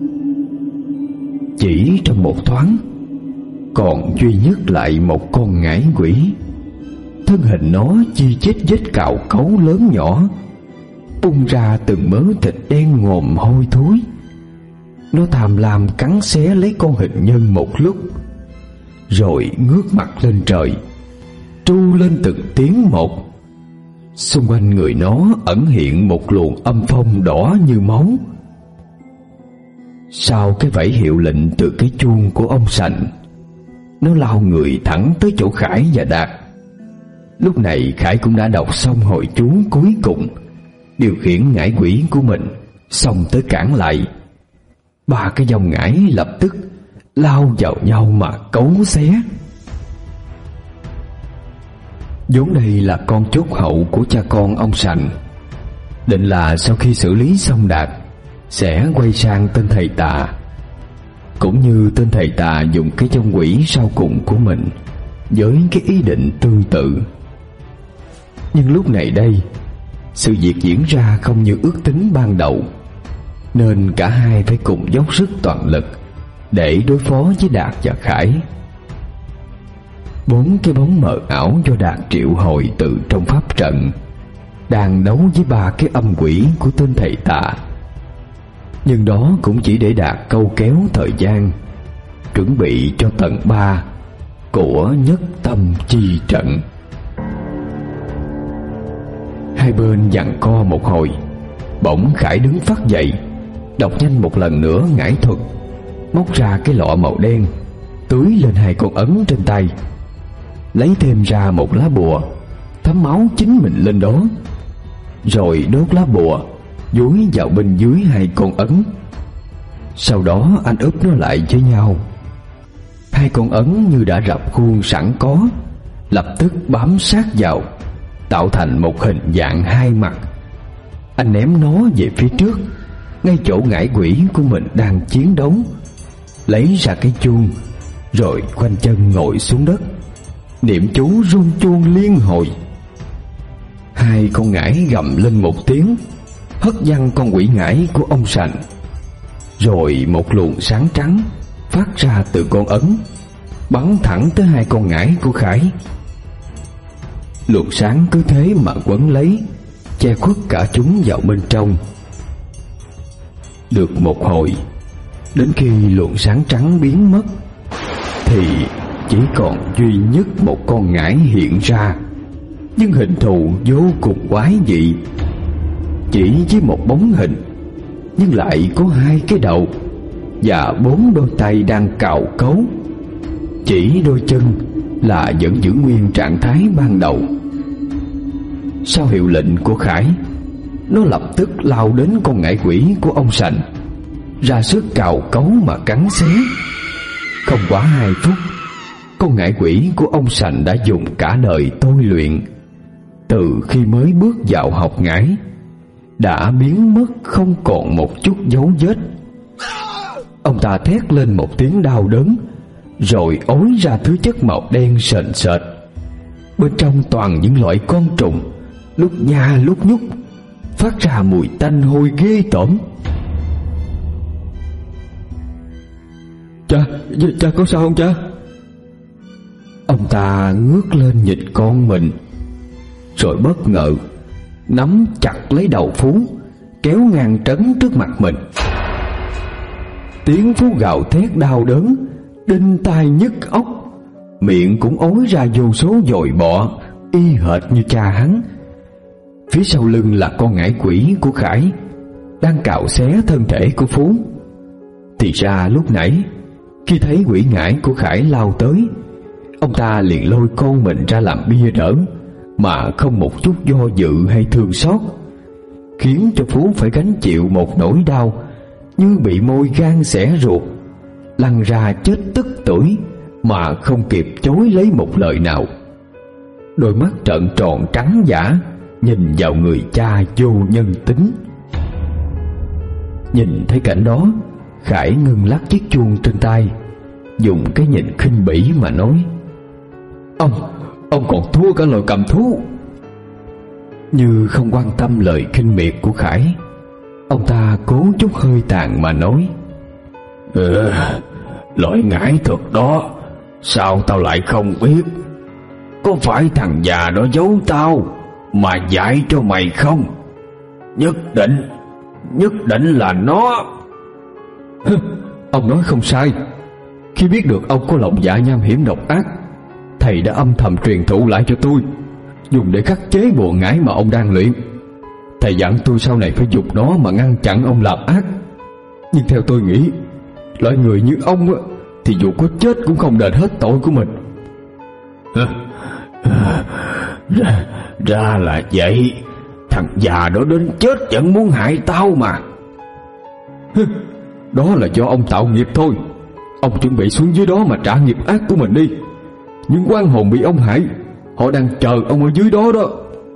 Chỉ trong một thoáng, còn duy nhất lại một con ngải quỷ. Thân hình nó chi chít vết cào cấu lớn nhỏ, bung ra từng mớ thịt đen ngòm hôi thối. Nó tham lam cắn xé lấy con hình nhân một lúc, rồi ngước mặt lên trời, tru lên từng tiếng một. Xung quanh người nó ẩn hiện một luồng âm phong đỏ như máu. Sau cái vẫy hiệu lệnh từ cái chuông của ông Sành, nó lao người thẳng tới chỗ Khải và Đạt. Lúc này Khải cũng đã đọc xong hồi chú cuối cùng, điều khiển ngải quỷ của mình xông tới cản lại. Ba cái dòng ngải lập tức lao vào nhau mà cấu xé. Vốn đây là con chốt hậu của cha con ông Sành, định là sau khi xử lý xong Đạt sẽ quay sang tên thầy Tà, cũng như tên thầy Tà dùng cái dòng quỷ sau cùng của mình với cái ý định tương tự. Nhưng lúc này đây, sự việc diễn ra không như ước tính ban đầu, nên cả hai phải cùng dốc sức toàn lực để đối phó với Đạt và Khải. Bốn cái bóng mờ ảo do Đạt triệu hồi từ trong pháp trận đang đấu với ba cái âm quỷ của tên thầy Tà. Nhưng đó cũng chỉ để Đạt câu kéo thời gian, chuẩn bị cho tầng ba của nhất tâm chi trận. Hai bên giằng co một hồi, bỗng Khải đứng phát dậy, đọc nhanh một lần nữa ngải thuật, móc ra cái lọ màu đen, tưới lên hai con ấn trên tay, lấy thêm ra một lá bùa, thấm máu chính mình lên đó, rồi đốt lá bùa dúi vào bên dưới hai con ấn. Sau đó anh úp nó lại với nhau. Hai con ấn như đã rập khuôn sẵn có, lập tức bám sát vào, tạo thành một hình dạng hai mặt. Anh ném nó về phía trước, ngay chỗ ngải quỷ của mình đang chiến đấu, lấy ra cái chuông, rồi khoanh chân ngồi xuống đất, niệm chú rung chuông liên hồi. Hai con ngải gầm lên một tiếng, hất văng con quỷ ngải của ông Sành, rồi một luồng sáng trắng phát ra từ con ấn, bắn thẳng tới hai con ngải của Khải. Luồng sáng cứ thế mà quấn lấy, che khuất cả chúng vào bên trong. Được một hồi, đến khi luồng sáng trắng biến mất, thì chỉ còn duy nhất một con ngải hiện ra, nhưng hình thù vô cùng quái dị. Chỉ với một bóng hình, nhưng lại có hai cái đầu và bốn đôi tay đang cào cấu. Chỉ đôi chân là vẫn giữ nguyên trạng thái ban đầu. Sau hiệu lệnh của Khải, nó lập tức lao đến con ngải quỷ của ông Sành, ra sức cào cấu mà cắn xé. Không quá hai phút, con ngải quỷ của ông Sành đã dùng cả đời tôi luyện, từ khi mới bước vào học ngải, đã biến mất không còn một chút dấu vết. Ông ta thét lên một tiếng đau đớn, rồi ối ra thứ chất màu đen sền sệt. Bên trong toàn những loại con trùng, lúc nha lúc nhúc, phát ra mùi tanh hôi ghê tởm. Cha, cha có sao không cha? Ông ta ngước lên nhìn con mình, rồi bất ngờ nắm chặt lấy đầu Phú, kéo ngang trấn trước mặt mình. Tiếng Phú gào thét đau đớn, đinh tai nhức óc, miệng cũng ối ra vô số dồi bọ, y hệt như cha hắn. Phía sau lưng là con ngải quỷ của Khải, đang cào xé thân thể của Phú. Thì ra lúc nãy, khi thấy quỷ ngải của Khải lao tới, ông ta liền lôi con mình ra làm bia đỡ, mà không một chút do dự hay thương xót, khiến cho Phú phải gánh chịu một nỗi đau như bị môi gan xẻ ruột, lăn ra chết tức tưởi mà không kịp chối lấy một lời nào. đôi mắt trợn tròn trắng dã nhìn vào người cha vô nhân tính. Nhìn thấy cảnh đó, Khải ngưng lắc chiếc chuông trên tay, dùng cái nhìn khinh bỉ mà nói: Ông, ông còn thua cả loài cầm thú. Như không quan tâm lời khinh miệt của Khải, ông ta cố chút hơi tàn mà nói: ừ, loại ngải thuật đó sao tao lại không biết? Có phải thằng già đó giấu tao mà dạy cho mày không? Nhất định, nhất định là nó. Ông nói không sai. Khi biết được ông có lòng dạ nham hiểm độc ác, thầy đã âm thầm truyền thụ lại cho tôi, dùng để khắc chế bộ ngải mà ông đang luyện. Thầy dặn tôi sau này phải dùng nó mà ngăn chặn ông làm ác. Nhưng theo tôi nghĩ, loại người như ông á, thì dù có chết cũng không đền hết tội của mình. Ra, ra là vậy. Thằng già đó đến chết vẫn muốn hại tao mà. Đó là do ông tạo nghiệp thôi. Ông chuẩn bị xuống dưới đó mà trả nghiệp ác của mình đi. Những oan hồn bị ông hại, họ đang chờ ông ở dưới đó đó.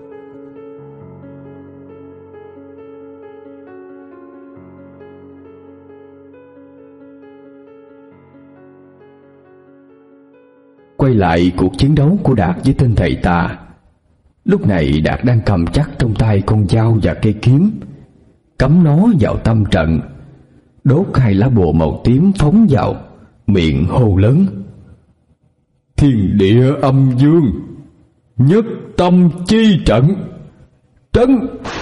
Quay lại cuộc chiến đấu của Đạt với tên thầy tà. Lúc này Đạt đang cầm chắc trong tay con dao và cây kiếm, cắm nó vào tâm trận, đốt hai lá bùa màu tím phóng vào, miệng hô lớn: Thiên địa âm dương, nhất tâm chi trận, trấn.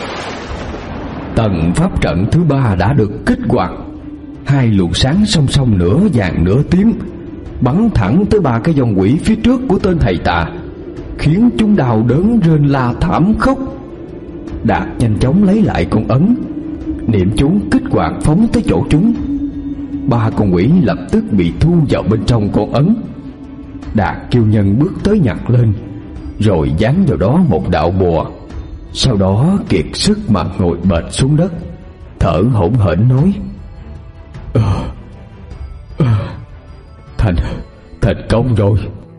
Tầng pháp trận thứ ba đã được kích hoạt. Hai luồng sáng song song nửa vàng nửa tím bắn thẳng tới ba cái dòng quỷ phía trước của tên thầy tà, khiến chúng đau đớn rên la thảm khóc. Đạt nhanh chóng lấy lại con ấn, niệm chú kích hoạt phóng tới chỗ chúng. Ba con quỷ lập tức bị thu vào bên trong con ấn. Đạt kêu nhân bước tới nhặt lên, rồi dán vào đó một đạo bùa. Sau đó kiệt sức mà ngồi bệt xuống đất, thở hổn hển nói: ờ, ờ, Thành, thành công rồi.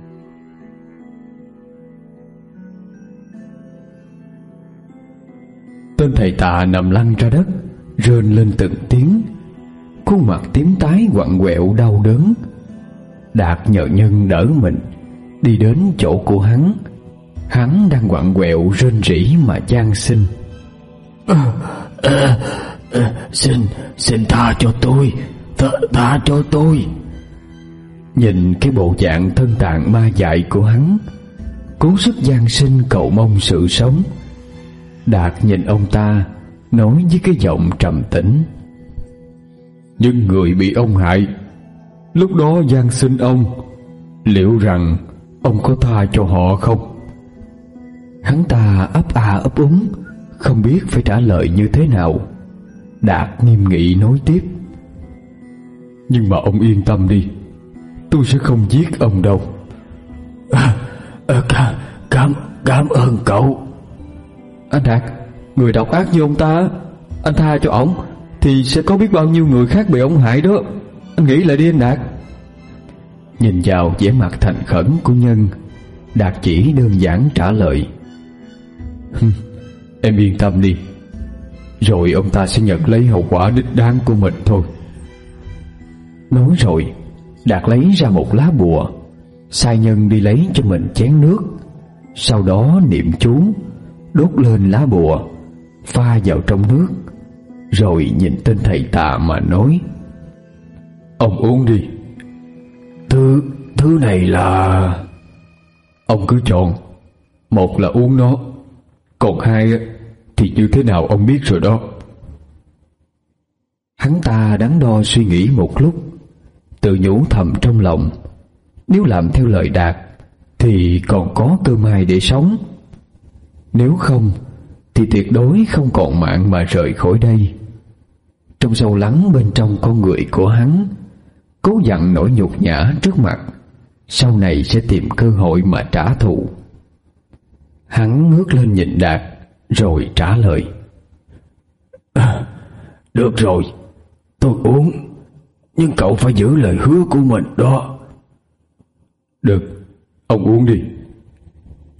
Tên thầy tà nằm lăn ra đất, rên lên từng tiếng, khuôn mặt tím tái quặn quẹo đau đớn. Đạt nhờ nhân đỡ mình đi đến chỗ của hắn. Hắn đang quặn quẹo rên rỉ mà van xin: à, à, à, Xin, xin tha cho tôi, tha, tha cho tôi. Nhìn cái bộ dạng thân tàn ma dại của hắn, cố sức van xin cầu mong sự sống, Đạt nhìn ông ta, nói với cái giọng trầm tĩnh: Những người bị ông hại, lúc đó van xin ông, liệu rằng ông có tha cho họ không? Hắn ta ấp a ấp úng, không biết phải trả lời như thế nào. Đạt nghiêm nghị nói tiếp: Nhưng mà ông yên tâm đi, tôi sẽ không giết ông đâu. à, à, cảm, cảm, cảm ơn cậu. Anh Đạt, người độc ác như ông ta, anh tha cho ổng thì sẽ có biết bao nhiêu người khác bị ông hại đó. Anh nghĩ lại đi anh Đạt. Nhìn vào vẻ mặt thành khẩn của nhân, Đạt chỉ đơn giản trả lời: Em yên tâm đi, rồi ông ta sẽ nhận lấy hậu quả đích đáng của mình thôi. Nói rồi, Đạt lấy ra một lá bùa, sai nhân đi lấy cho mình chén nước. Sau đó niệm chú, đốt lên lá bùa, pha vào trong nước, rồi nhìn tên thầy tà mà nói: Ông uống đi. Thứ, thứ này là... Ông cứ chọn. Một là uống nó, còn hai thì như thế nào ông biết rồi đó. Hắn ta đắn đo suy nghĩ một lúc, tự nhủ thầm trong lòng: Nếu làm theo lời Đạt thì còn có cơ may để sống, nếu không thì tuyệt đối không còn mạng mà rời khỏi đây. Trong sâu lắng bên trong con người của hắn, cố dặn nỗi nhục nhã trước mặt, sau này sẽ tìm cơ hội mà trả thù. Hắn ngước lên nhìn Đạt, rồi trả lời: à, Được rồi, tôi uống, nhưng cậu phải giữ lời hứa của mình đó. Được, ông uống đi.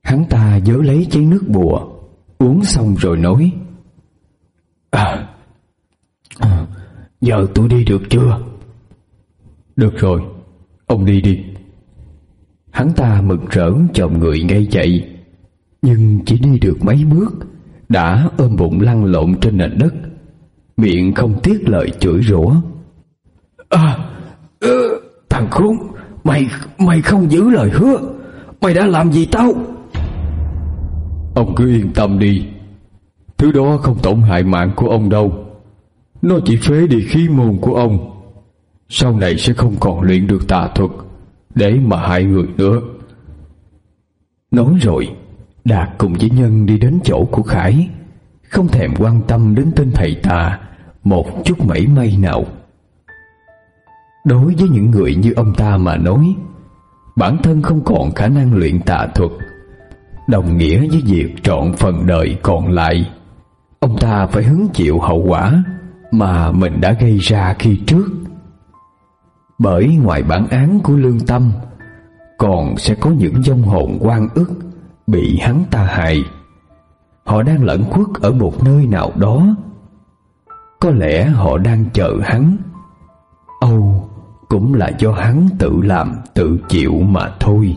Hắn ta vớ lấy chén nước bùa, uống xong rồi nói: À, à giờ tôi đi được chưa? Được rồi, ông đi đi. Hắn ta mừng rỡ chồm người ngay dậy, nhưng chỉ đi được mấy bước đã ôm bụng lăn lộn trên nền đất, miệng không tiếc lời chửi rủa: À, ừ, thằng khốn, mày mày không giữ lời hứa, mày đã làm gì tao? Ông cứ yên tâm đi, thứ đó không tổn hại mạng của ông đâu. Nó chỉ phế đi khí môn của ông, sau này sẽ không còn luyện được tà thuật để mà hại người nữa. Nói rồi, Đạt cùng với Nhân đi đến chỗ của Khải, không thèm quan tâm đến tên thầy tà một chút mảy may nào. Đối với những người như ông ta mà nói, bản thân không còn khả năng luyện tà thuật, đồng nghĩa với việc trọn phần đời còn lại ông ta phải hứng chịu hậu quả mà mình đã gây ra khi trước. Bởi ngoài bản án của lương tâm, còn sẽ có những vong hồn oan ức bị hắn ta hại. Họ đang lẩn khuất ở một nơi nào đó. Có lẽ họ đang chờ hắn. Âu cũng là do hắn tự làm tự chịu mà thôi.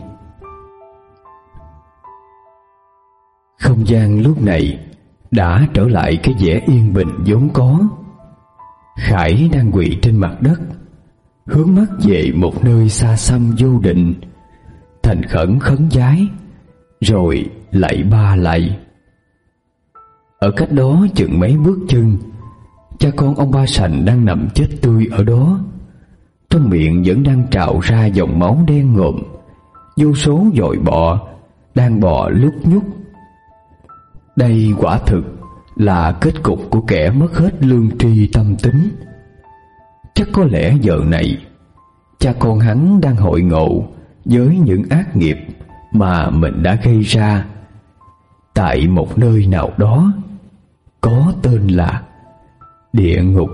Không gian lúc này đã trở lại cái vẻ yên bình vốn có. Khải đang quỳ trên mặt đất, hướng mắt về một nơi xa xăm vô định, thành khẩn khấn vái, rồi lạy ba lạy. Ở cách đó chừng mấy bước chân, cha con ông Ba Sành đang nằm chết tươi ở đó. Trong miệng vẫn đang trào ra dòng máu đen ngòm, vô số dòi bọ đang bò lúc nhúc. Đây quả thực là kết cục của kẻ mất hết lương tri tâm tính. Chắc có lẽ giờ này cha con hắn đang hội ngộ với những ác nghiệp mà mình đã gây ra tại một nơi nào đó có tên là địa ngục.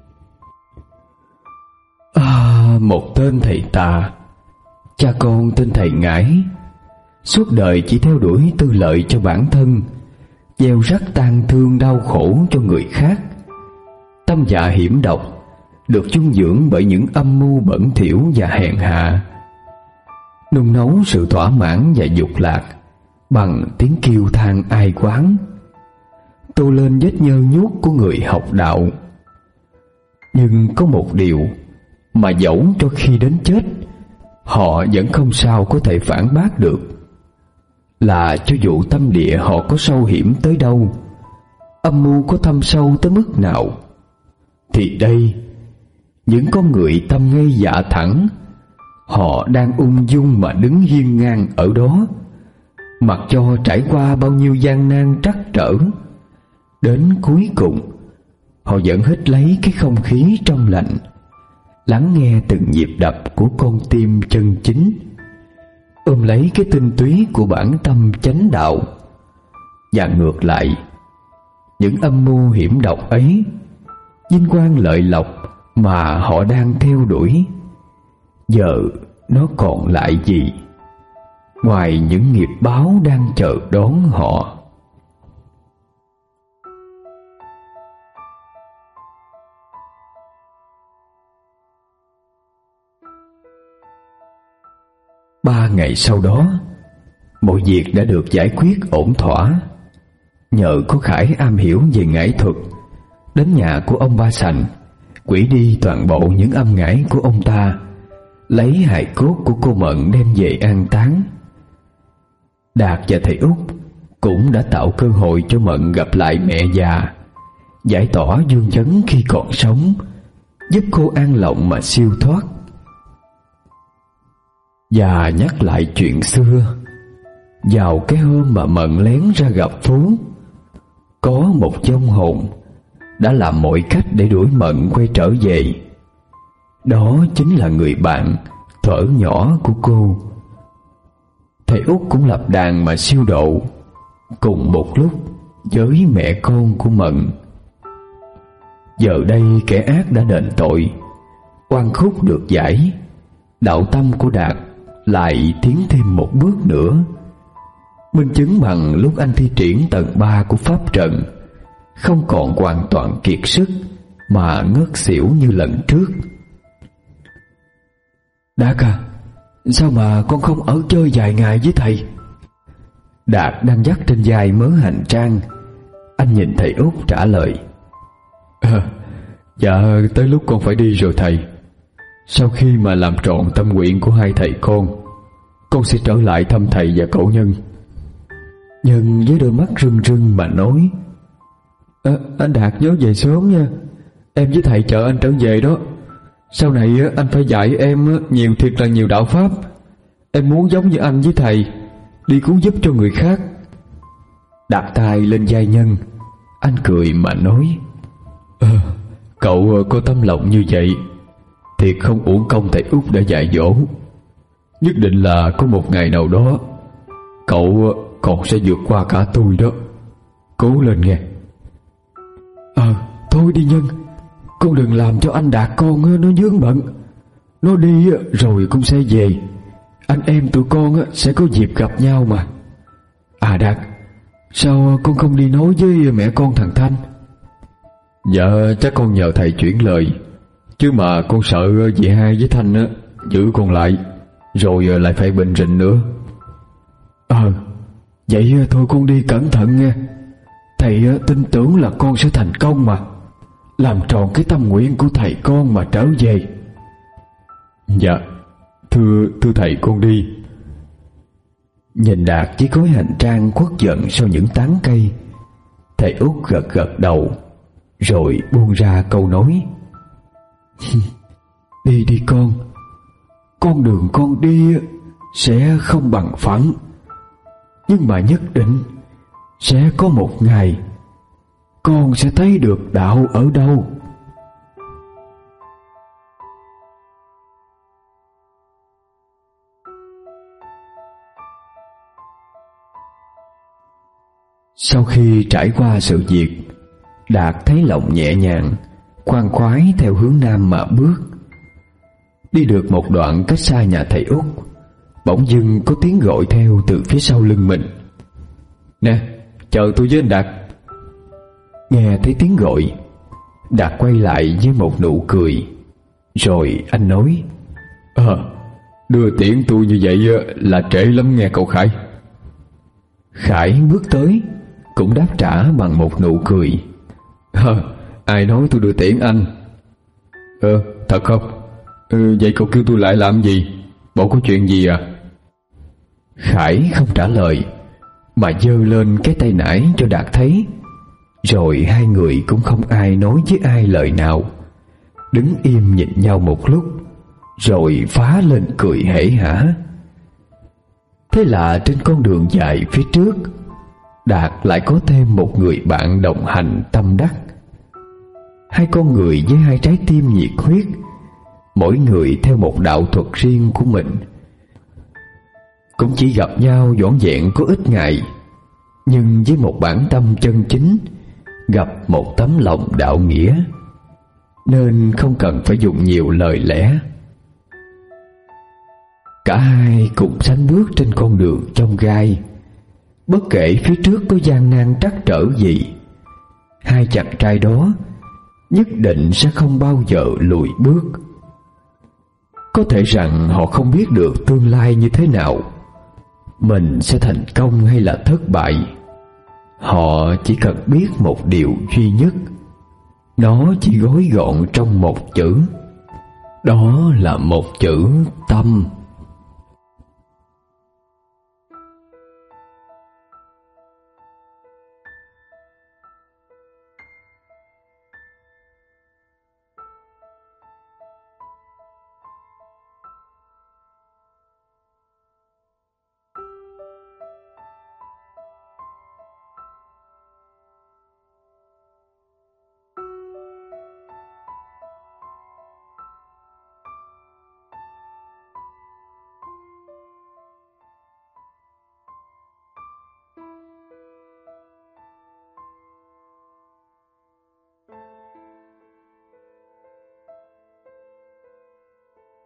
À, một tên thầy tà, cha con tên thầy Ngải, suốt đời chỉ theo đuổi tư lợi cho bản thân, gieo rắc tang thương đau khổ cho người khác. Tâm dạ hiểm độc, được dung dưỡng bởi những âm mưu bẩn thỉu và hèn hạ, nung nấu sự thỏa mãn và dục lạc bằng tiếng kêu than ai quán, tô lên vết nhơ nhuốc của người học đạo. Nhưng có một điều mà dẫu cho khi đến chết họ vẫn không sao có thể phản bác được, là cho dù tâm địa họ có sâu hiểm tới đâu, âm mưu có thâm sâu tới mức nào, thì đây, những con người tâm ngây dạ thẳng, họ đang ung dung mà đứng hiên ngang ở đó, mặc cho trải qua bao nhiêu gian nan trắc trở. Đến cuối cùng, họ vẫn hít lấy cái không khí trong lành, lắng nghe từng nhịp đập của con tim chân chính, ôm lấy cái tinh túy của bản tâm chánh đạo. Và ngược lại, những âm mưu hiểm độc ấy, vinh quang lợi lộc mà họ đang theo đuổi, giờ nó còn lại gì ngoài những nghiệp báo đang chờ đón họ. Ba ngày sau đó, mọi việc đã được giải quyết ổn thỏa. Nhờ có Khải am hiểu về ngải thuật, đến nhà của ông Ba Sành, quỷ đi toàn bộ những âm ngải của ông ta, lấy hài cốt của cô Mận đem về an táng. Đạt và thầy Út cũng đã tạo cơ hội cho Mận gặp lại mẹ già, giải tỏa vương vấn khi còn sống, giúp cô an lòng mà siêu thoát. Và nhắc lại chuyện xưa, vào cái hôm mà Mận lén ra gặp Phú, có một vong hồn đã làm mọi cách để đuổi Mận quay trở về. Đó chính là người bạn thuở nhỏ của cô. Thầy Út cũng lập đàn mà siêu độ cùng một lúc với mẹ con của Mận. Giờ đây kẻ ác đã đền tội, oan khúc được giải, đạo tâm của Đạt lại tiến thêm một bước nữa. minh chứng bằng lúc anh thi triển tầng ba của pháp trận không còn hoàn toàn kiệt sức mà ngất xỉu như lần trước. Đạt à, sao mà con không ở chơi vài ngày với thầy? Đạt đang dắt trên vai mớ hành trang. Anh nhìn thầy Út trả lời: à, Dạ tới lúc con phải đi rồi thầy. Sau khi mà làm trọn tâm nguyện của hai thầy con, con sẽ trở lại thăm thầy và cậu Nhân. Nhân với đôi mắt rưng rưng mà nói: à, Anh Đạt nhớ về sớm nha. Em với thầy chờ anh trở về đó. Sau này anh phải dạy em nhiều thiệt là nhiều đạo pháp. Em muốn giống như anh với thầy, đi cứu giúp cho người khác. Đặt tay lên vai Nhân, anh cười mà nói: à, Cậu có tấm lòng như vậy, thiệt không uổng công thầy Út đã dạy dỗ. Nhất định là có một ngày nào đó cậu còn sẽ vượt qua cả tôi đó. Cố lên nghe. Ờ à, thôi đi Nhân, con đừng làm cho anh Đạt con nó vướng bận. Nó đi rồi cũng sẽ về. Anh em tụi con sẽ có dịp gặp nhau mà. À Đạt, sao con không đi nói với mẹ con thằng Thanh? Dạ chắc con nhờ thầy chuyển lời, chứ mà con sợ chị hai với Thanh á giữ con lại, rồi lại phải bệnh rịnh nữa. Ờ vậy thôi con đi cẩn thận nghe. Thầy tin tưởng là con sẽ thành công mà, làm tròn cái tâm nguyện của thầy con mà trở về. Dạ thưa thưa thầy con đi. Nhìn Đạt với khối hành trang khuất giận sau những tán cây, thầy Út gật gật đầu rồi buông ra câu nói: Đi đi con. Con đường con đi sẽ không bằng phẳng, nhưng mà nhất định sẽ có một ngày con sẽ thấy được đạo ở đâu. Sau khi trải qua sự việc, Đạt thấy lòng nhẹ nhàng, khoan khoái theo hướng nam mà bước. Đi được một đoạn cách xa nhà thầy Út, bỗng dưng có tiếng gọi theo từ phía sau lưng mình: Nè, chờ tôi với anh Đạt. Nghe thấy tiếng gọi, Đạt quay lại với một nụ cười. Rồi anh nói: Ờ, đưa tiễn tôi như vậy là trễ lắm nghe cậu Khải. Khải bước tới cũng đáp trả bằng một nụ cười: Ờ, ai nói tôi đưa tiễn anh? Ờ, thật không? Ừ, vậy cậu kêu tôi lại làm gì? Bộ có chuyện gì à? Khải không trả lời, mà giơ lên cái tay nải cho Đạt thấy. Rồi hai người cũng không ai nói với ai lời nào, đứng im nhìn nhau một lúc, rồi phá lên cười hể hả. Thế là trên con đường dài phía trước, Đạt lại có thêm một người bạn đồng hành tâm đắc. Hai con người với hai trái tim nhiệt huyết, mỗi người theo một đạo thuật riêng của mình, cũng chỉ gặp nhau vỏn vẹn có ít ngày, nhưng với một bản tâm chân chính, gặp một tấm lòng đạo nghĩa, nên không cần phải dùng nhiều lời lẽ. Cả hai cùng sánh bước trên con đường chông gai. Bất kể phía trước có gian nan trắc trở gì, hai chàng trai đó nhất định sẽ không bao giờ lùi bước. Có thể rằng họ không biết được tương lai như thế nào, mình sẽ thành công hay là thất bại. Họ chỉ cần biết một điều duy nhất, nó chỉ gói gọn trong một chữ, đó là một chữ tâm.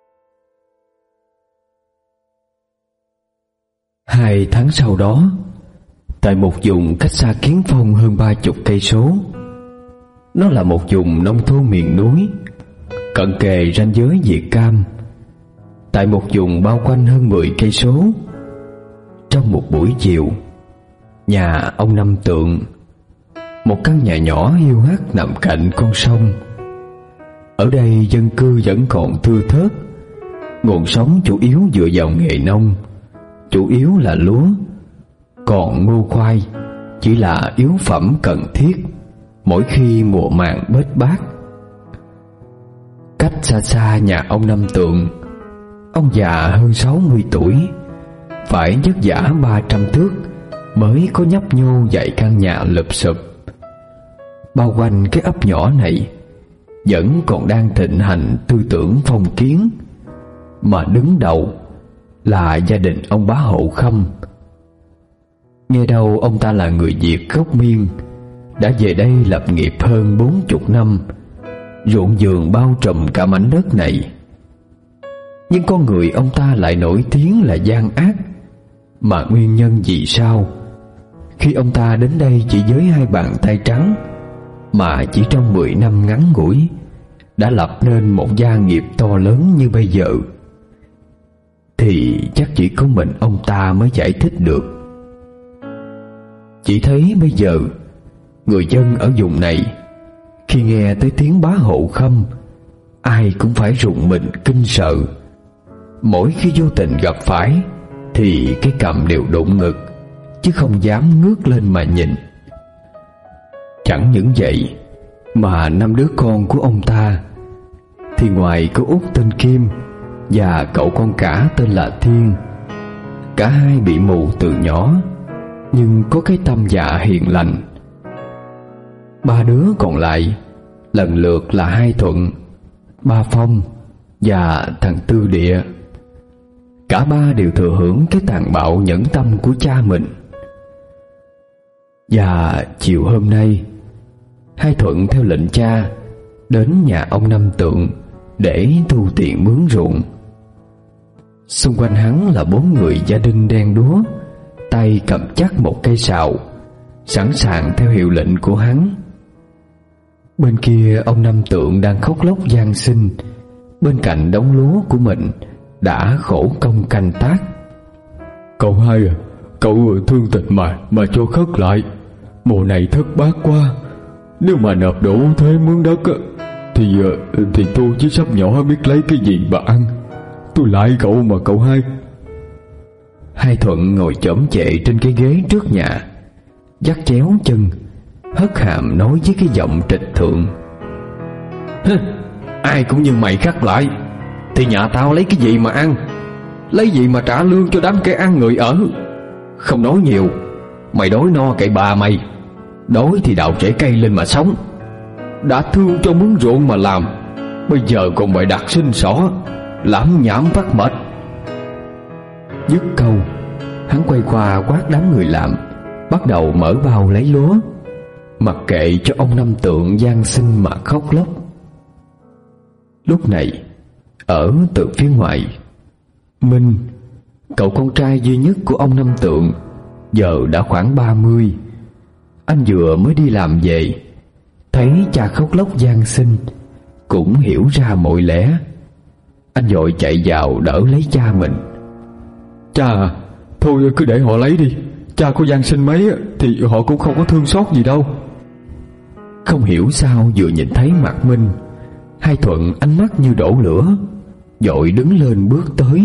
Hai tháng sau đó, tại một vùng cách xa Kiến Phong hơn ba chục cây số. Nó là một vùng nông thôn miền núi, cận kề ranh giới Việt Cam. Tại một vùng bao quanh hơn mười cây số, trong một buổi chiều, nhà ông Năm Tượng, một căn nhà nhỏ hiu hắt nằm cạnh con sông. Ở đây dân cư vẫn còn thưa thớt, nguồn sống chủ yếu dựa vào nghề nông, chủ yếu là lúa, còn ngô khoai chỉ là yếu phẩm cần thiết mỗi khi mùa màng bết bát. Cách xa xa nhà ông Năm Tượng, ông già hơn sáu mươi tuổi phải vất vả ba trăm thước mới có nhấp nhô dạy căn nhà lụp xụp. Bao quanh cái ấp nhỏ này vẫn còn đang thịnh hành tư tưởng phong kiến, mà đứng đầu là gia đình ông Bá Hộ Khâm. Nghe đâu ông ta là người Việt gốc Miên, đã về đây lập nghiệp hơn bốn chục năm, ruộng vườn bao trùm cả mảnh đất này. Nhưng con người ông ta lại nổi tiếng là gian ác. Mà nguyên nhân vì sao khi ông ta đến đây chỉ với hai bàn tay trắng, mà chỉ trong mười năm ngắn ngủi đã lập nên một gia nghiệp to lớn như bây giờ, thì chắc chỉ có mình ông ta mới giải thích được. Chỉ thấy bây giờ người dân ở vùng này khi nghe tới tiếng Bá Hộ Khâm, ai cũng phải rùng mình kinh sợ. Mỗi khi vô tình gặp phải thì cái cằm đều đụng ngực, chứ không dám ngước lên mà nhìn. Chẳng những vậy mà năm đứa con của ông ta thì ngoài có út tên Kim và cậu con cả tên là Thiên, cả hai bị mù từ nhỏ nhưng có cái tâm dạ hiền lành. Ba đứa còn lại lần lượt là Hai Thuận, Ba Phong và thằng Tư Địa. Cả ba đều thừa hưởng cái tàn bạo nhẫn tâm của cha mình. Và chiều hôm nay, Hai Thuận theo lệnh cha đến nhà ông Năm Tượng để thu tiền mướn ruộng. Xung quanh hắn là bốn người gia đình đen đúa, tay cầm chắc một cây sào, sẵn sàng theo hiệu lệnh của hắn. Bên kia ông Năm Tượng đang khóc lóc van xin, bên cạnh đống lúa của mình đã khổ công canh tác. Cậu Hai à, cậu thương tình mà mà cho khất lại. Mùa này thất bát quá, nếu mà nộp đủ thuế mướn đất thì thì tôi với sắp nhỏ biết lấy cái gì mà ăn. Tôi lại cậu mà cậu Hai. Hai Thuận ngồi chõm chệ trên cái ghế trước nhà, dắt chéo chân, hất hàm nói với cái giọng trịch thượng: Ai cũng như mày khắc lại thì nhà tao lấy cái gì mà ăn, lấy gì mà trả lương cho đám kẻ ăn người ở. Không nói nhiều, mày đói no kệ bà mày, đói thì đào rễ cây lên mà sống. Đã thương cho mướn ruộng mà làm, bây giờ còn bày đặt xin xỏ, lảm nhảm phát mệt. Dứt câu, hắn quay qua quát đám người làm, bắt đầu mở bao lấy lúa, mặc kệ cho ông Năm Tượng van xin mà khóc lóc. Lúc này, ở từ phía ngoài, Minh, cậu con trai duy nhất của ông Năm Tượng, giờ đã khoảng ba mươi. Anh vừa mới đi làm về, thấy cha khóc lóc van xin, cũng hiểu ra mọi lẽ. Anh vội chạy vào đỡ lấy cha mình. Cha à, thôi cứ để họ lấy đi. Cha có van xin mấy thì họ cũng không có thương xót gì đâu. Không hiểu sao vừa nhìn thấy mặt Minh, Hai Thuận ánh mắt như đổ lửa, vội đứng lên bước tới.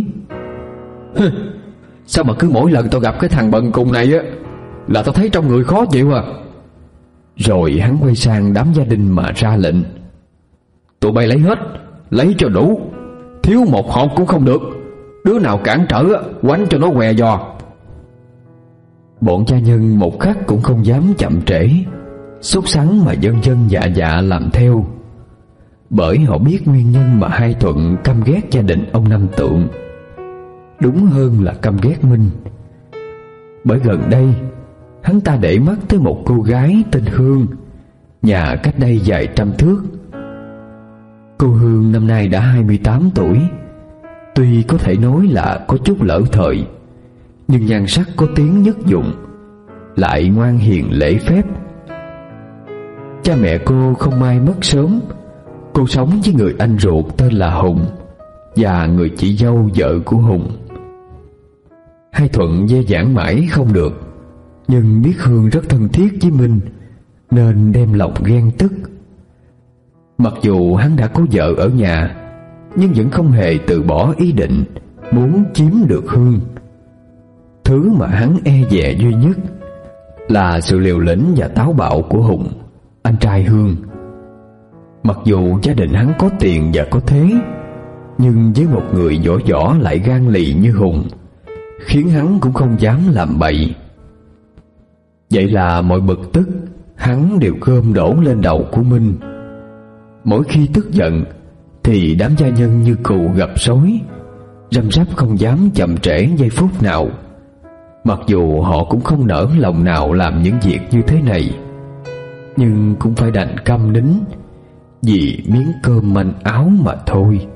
Sao mà cứ mỗi lần tao gặp cái thằng bần cùng này á là tao thấy trong người khó chịu à. Rồi hắn quay sang đám gia đình mà ra lệnh: Tụi bay lấy hết, lấy cho đủ, thiếu một hột cũng không được. Đứa nào cản trở quánh cho nó què giò. Bọn cha nhân một khắc cũng không dám chậm trễ, sốt sắng mà dân dân dạ dạ làm theo. Bởi họ biết nguyên nhân mà Hai Thuận căm ghét gia đình ông Năm Tượng, đúng hơn là căm ghét Minh. Bởi gần đây hắn ta để mắt tới một cô gái tên Hương, nhà cách đây vài trăm thước. Cô Hương năm nay đã hai mươi tám tuổi. Tuy có thể nói là có chút lỡ thời, nhưng nhan sắc có tiếng nhất dụng, lại ngoan hiền lễ phép. Cha mẹ cô không may mất sớm. Cô sống với người anh ruột tên là Hùng và người chị dâu vợ của Hùng. Hai Thuận dè dãn mãi không được, nhưng biết Hương rất thân thiết với Minh nên đem lòng ghen tức. Mặc dù hắn đã có vợ ở nhà, nhưng vẫn không hề từ bỏ ý định muốn chiếm được Hương. Thứ mà hắn e dè duy nhất là sự liều lĩnh và táo bạo của Hùng, anh trai Hương. Mặc dù gia đình hắn có tiền và có thế, nhưng với một người võ võ lại gan lì như Hùng, khiến hắn cũng không dám làm bậy. Vậy là mọi bực tức hắn đều gom đổ lên đầu của Minh. Mỗi khi tức giận thì đám gia nhân như cừu gặp sói, răm rắp không dám chậm trễ giây phút nào. Mặc dù họ cũng không nỡ lòng nào làm những việc như thế này, nhưng cũng phải đành câm nín vì miếng cơm manh áo mà thôi.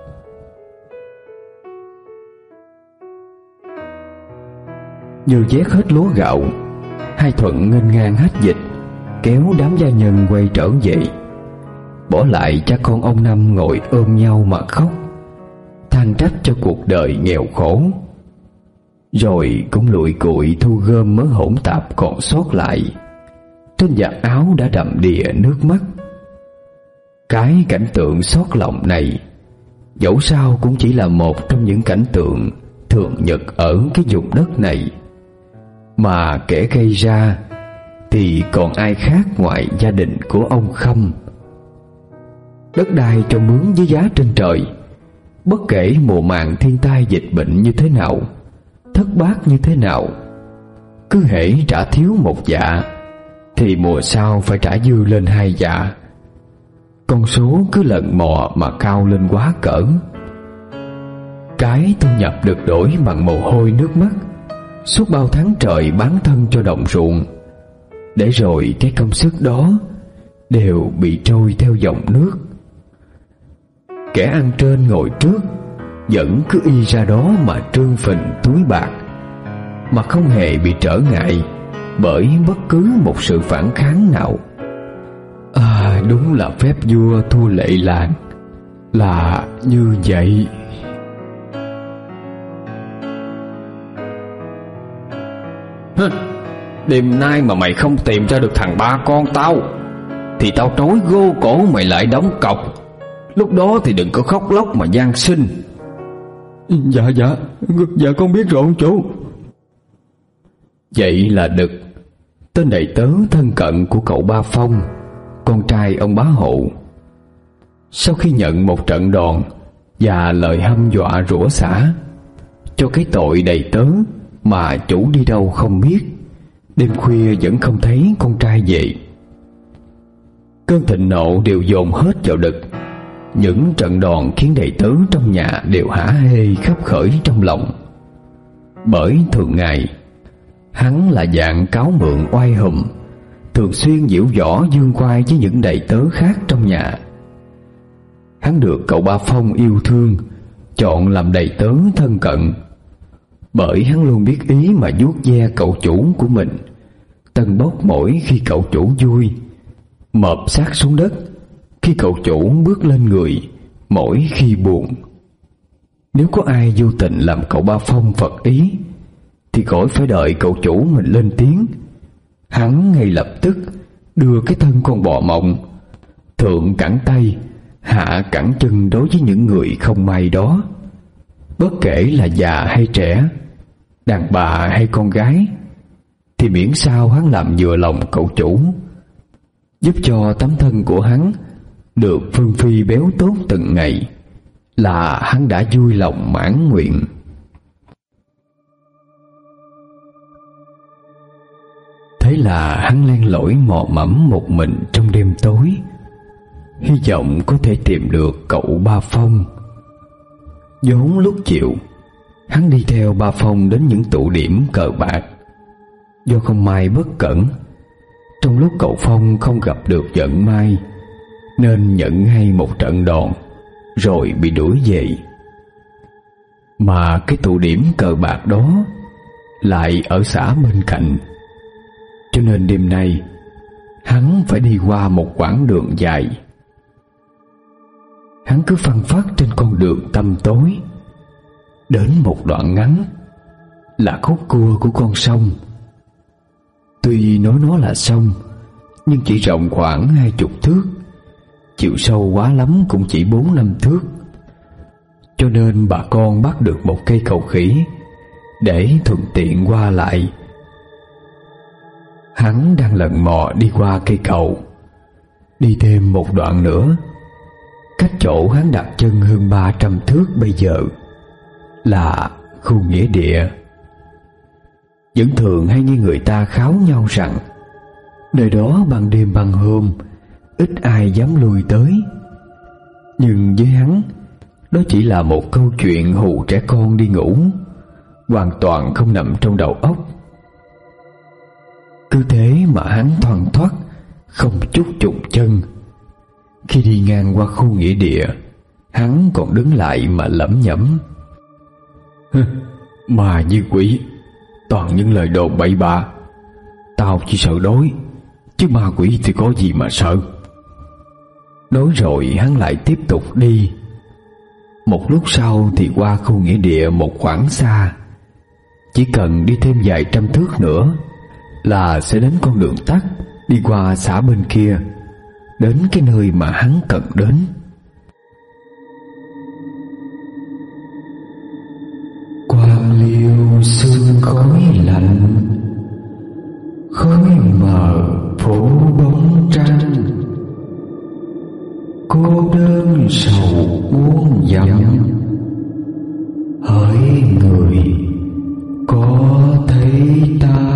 Vừa vét hết lúa gạo, hai Thuận nghênh ngang hết dịch, kéo đám gia nhân quay trở về, bỏ lại cha con ông Năm ngồi ôm nhau mà khóc, than trách cho cuộc đời nghèo khổ. Rồi cũng lụi cụi thu gom mớ hỗn tạp còn sót lại. Trên vạt áo đã đầm đìa nước mắt. Cái cảnh tượng xót lòng này dẫu sao cũng chỉ là một trong những cảnh tượng thường nhật ở cái vùng đất này, mà kẻ gây ra thì còn ai khác ngoài gia đình của ông Khâm. Đất đai cho mướn với giá trên trời, bất kể mùa màng thiên tai dịch bệnh như thế nào, thất bát như thế nào, cứ hễ trả thiếu một dạ thì mùa sau phải trả dư lên hai dạ. Con số cứ lần mò mà cao lên quá cỡ. Cái thu nhập được đổi bằng mồ hôi nước mắt suốt bao tháng trời bán thân cho đồng ruộng, để rồi cái công sức đó đều bị trôi theo dòng nước. Kẻ ăn trên ngồi trước vẫn cứ y ra đó mà trương phình túi bạc, mà không hề bị trở ngại bởi bất cứ một sự phản kháng nào. À, đúng là phép vua thua lệ làng là như vậy. Hừ, đêm nay mà mày không tìm ra được thằng ba con tao thì tao trói gô cổ mày lại đóng cọc. Lúc đó thì đừng có khóc lóc mà van xin. Dạ dạ Dạ con biết rồi ông chủ. Vậy là Đực, tên đầy tớ thân cận của cậu Ba Phong, con trai ông bá hộ. Sau khi nhận một trận đòn và lời hăm dọa rủa xả cho cái tội đầy tớ mà chủ đi đâu không biết, đêm khuya vẫn không thấy con trai về. Cơn thịnh nộ đều dồn hết vào Đực. Những trận đòn khiến đầy tớ trong nhà đều hả hê khắp khởi trong lòng. Bởi thường ngày hắn là dạng cáo mượn oai hùm, thường xuyên giễu võ dương khoai với những đầy tớ khác trong nhà. Hắn được cậu Ba Phong yêu thương, chọn làm đầy tớ thân cận, bởi hắn luôn biết ý mà vuốt ve cậu chủ của mình, tâng bốc mỗi khi cậu chủ vui, mộp xác xuống đất khi cậu chủ bước lên người mỗi khi buồn. Nếu có ai vô tình làm cậu Ba Phong phật ý thì khỏi phải đợi cậu chủ mình lên tiếng, hắn ngay lập tức đưa cái thân con bò mộng, thượng cẳng tay hạ cẳng chân đối với những người không may đó, bất kể là già hay trẻ, đàn bà hay con gái, thì miễn sao hắn làm vừa lòng cậu chủ, giúp cho tấm thân của hắn được phương phi béo tốt từng ngày, là hắn đã vui lòng mãn nguyện. Thế là hắn len lỏi mò mẫm một mình trong đêm tối, hy vọng có thể tìm được cậu Ba Phong. Vốn lúc chiều hắn đi theo Ba Phong đến những tụ điểm cờ bạc. Do không may bất cẩn, trong lúc cậu Phong không gặp được vận may, nên nhận ngay một trận đòn rồi bị đuổi về. Mà cái tụ điểm cờ bạc đó lại ở xã bên cạnh, Cho nên đêm nay hắn phải đi qua một quãng đường dài. Hắn cứ phăng phất trên con đường tăm tối. Đến một đoạn ngắn là khúc cua của con sông. Tuy nói nó là sông, nhưng chỉ rộng khoảng hai chục thước, chiều sâu quá lắm cũng chỉ bốn năm thước. Cho nên bà con bắt được một cây cầu khỉ để thuận tiện qua lại. Hắn đang lần mò đi qua cây cầu. Đi thêm một đoạn nữa, cách chỗ hắn đặt chân hơn ba trăm thước bây giờ là khu nghĩa địa. Vẫn thường hay nghe người ta kháo nhau rằng nơi đó ban đêm ban hôm ít ai dám lui tới. Nhưng với hắn, đó chỉ là một câu chuyện hù trẻ con đi ngủ, hoàn toàn không nằm trong đầu óc. Cứ thế mà hắn thoăn thoắt, không chút chụng chân. Khi đi ngang qua khu nghĩa địa, hắn còn đứng lại mà lẩm nhẩm: mà như quỷ, toàn những lời đồn bậy bạ. Tao chỉ sợ đói, chứ ma quỷ thì có gì mà sợ. Nói rồi hắn lại tiếp tục đi. Một lúc sau thì qua khu nghĩa địa một khoảng xa. Chỉ cần đi thêm vài trăm thước nữa là sẽ đến con đường tắt đi qua xã bên kia, đến cái nơi mà hắn cần đến. Quang liêu sương khói lạnh, khói mờ phủ bóng trăng. Cô đơn sầu muôn dặm, hỡi người có thấy ta.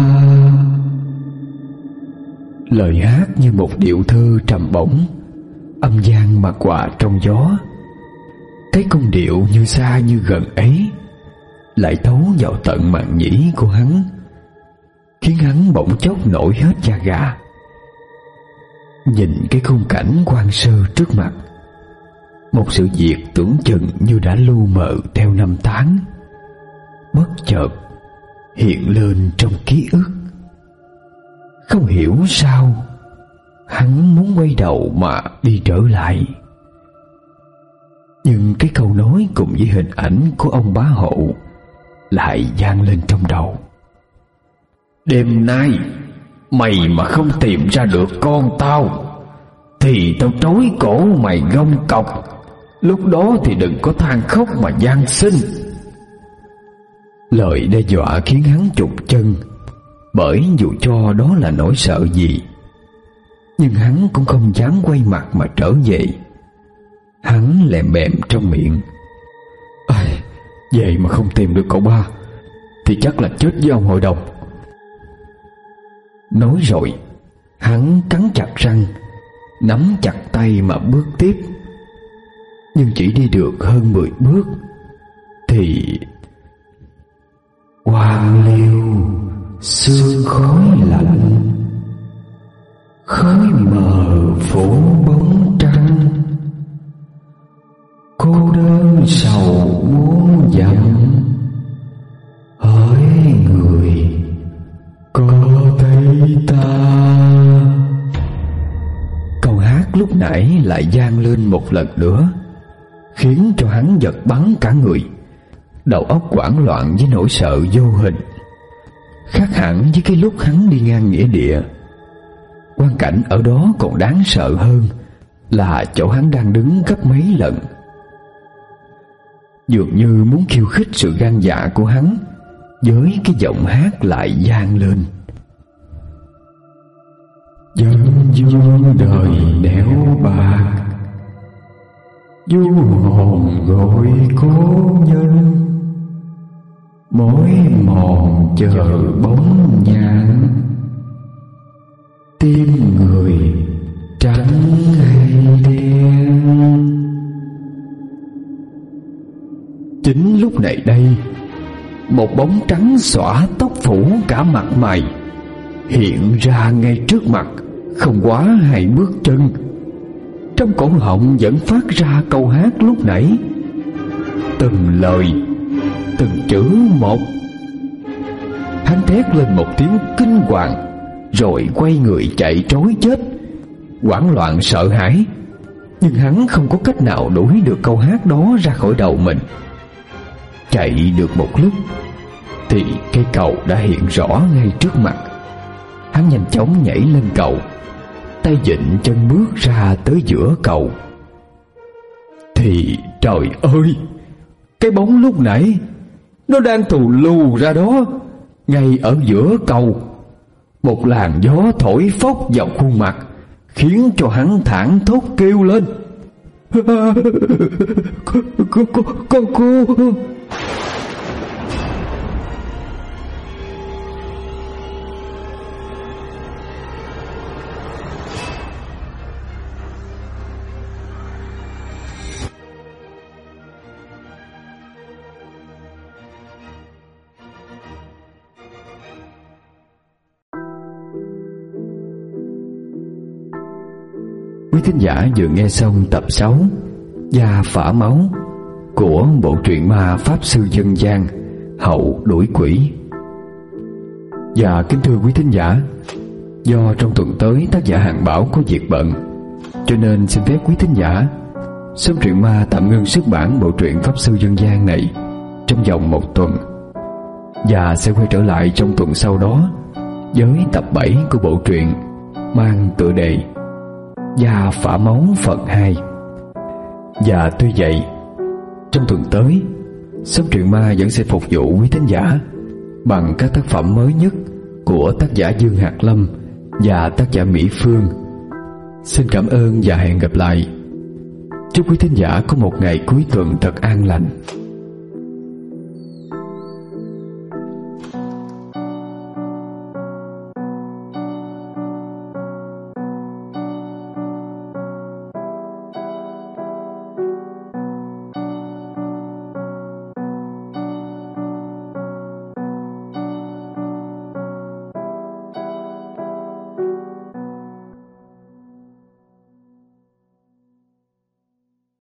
Lời hát như một điệu thơ trầm bổng, âm vang mà quạ trong gió. Cái cung điệu như xa như gần ấy lại thấu vào tận màng nhĩ của hắn, khiến hắn bỗng chốc nổi hết da gà. Nhìn cái khung cảnh hoang sơ trước mặt, một sự việc tưởng chừng như đã lu mờ theo năm tháng, bất chợt hiện lên trong ký ức. Không hiểu sao hắn muốn quay đầu mà đi trở lại, nhưng cái câu nói cùng với hình ảnh của ông bá hộ lại vang lên trong đầu: đêm nay mày mà không tìm ra được con tao thì tao trói cổ mày gông cọc. Lúc đó thì đừng có than khóc mà van xin. Lời đe dọa khiến hắn chụt chân, bởi dù cho đó là nỗi sợ gì, nhưng hắn cũng không dám quay mặt mà trở về. Hắn lèm bèm trong miệng: Ây, vậy mà không tìm được cậu ba thì chắc là chết với ông hội đồng. Nói rồi hắn cắn chặt răng, nắm chặt tay mà bước tiếp. Nhưng chỉ đi được hơn mười bước thì quang liêu sương khói lạnh, khói mờ phủ bóng trăng. Cô đơn sầu muôn dặm, hỡi người có thấy ta. Câu hát lúc nãy lại vang lên một lần nữa, khiến cho hắn giật bắn cả người, đầu óc hoảng loạn với nỗi sợ vô hình. Khác hẳn với cái lúc hắn đi ngang nghĩa địa, quang cảnh ở đó còn đáng sợ hơn là chỗ hắn đang đứng gấp mấy lần. Dường như muốn khiêu khích sự gan dạ của hắn, với cái giọng hát lại vang lên: dân dương đời nẻo bạc, du hồn gọi cố nhân. Mỏi mòn chờ bóng nhạn, tim người trắng hay đen. Chính lúc này đây, một bóng trắng xõa tóc phủ cả mặt mày hiện ra ngay trước mặt, không quá hai bước chân. Trong cổ họng vẫn phát ra câu hát lúc nãy, từng lời, từng chữ một. Hắn thét lên một tiếng kinh hoàng, rồi quay người chạy trối chết, hoảng loạn sợ hãi. Nhưng hắn không có cách nào đuổi được câu hát đó ra khỏi đầu mình. Chạy được một lúc thì cây cầu đã hiện rõ ngay trước mặt. Hắn nhanh chóng nhảy lên cầu, tay vịn chân bước ra tới giữa cầu. Thì trời ơi, cái bóng lúc nãy nó đang thù lù ra đó, ngay ở giữa cầu. Một làn gió thổi phốc vào khuôn mặt, khiến cho hắn thảng thốt kêu lên: Con cô, cô, con cô. Quý thính giả vừa nghe xong tập sáu Da Phả Máu của bộ truyện ma Pháp Sư Dân gian Hậu Đuổi Quỷ. Và kính thưa quý thính giả, do trong tuần tới tác giả Hàng Bảo có việc bận, cho nên xin phép quý thính giả Xóm Truyện Ma tạm ngưng xuất bản bộ truyện Pháp Sư Dân gian này trong vòng một tuần, và sẽ quay trở lại trong tuần sau đó với tập bảy của bộ truyện mang tựa đề Da Phả Máu phần hai. Và tuy vậy, trong tuần tới, Xóm Truyện Ma vẫn sẽ phục vụ quý thính giả bằng các tác phẩm mới nhất của tác giả Dương Hạt Lâm và tác giả Mỹ Phương. Xin cảm ơn và hẹn gặp lại. Chúc quý thính giả có một ngày cuối tuần thật an lành.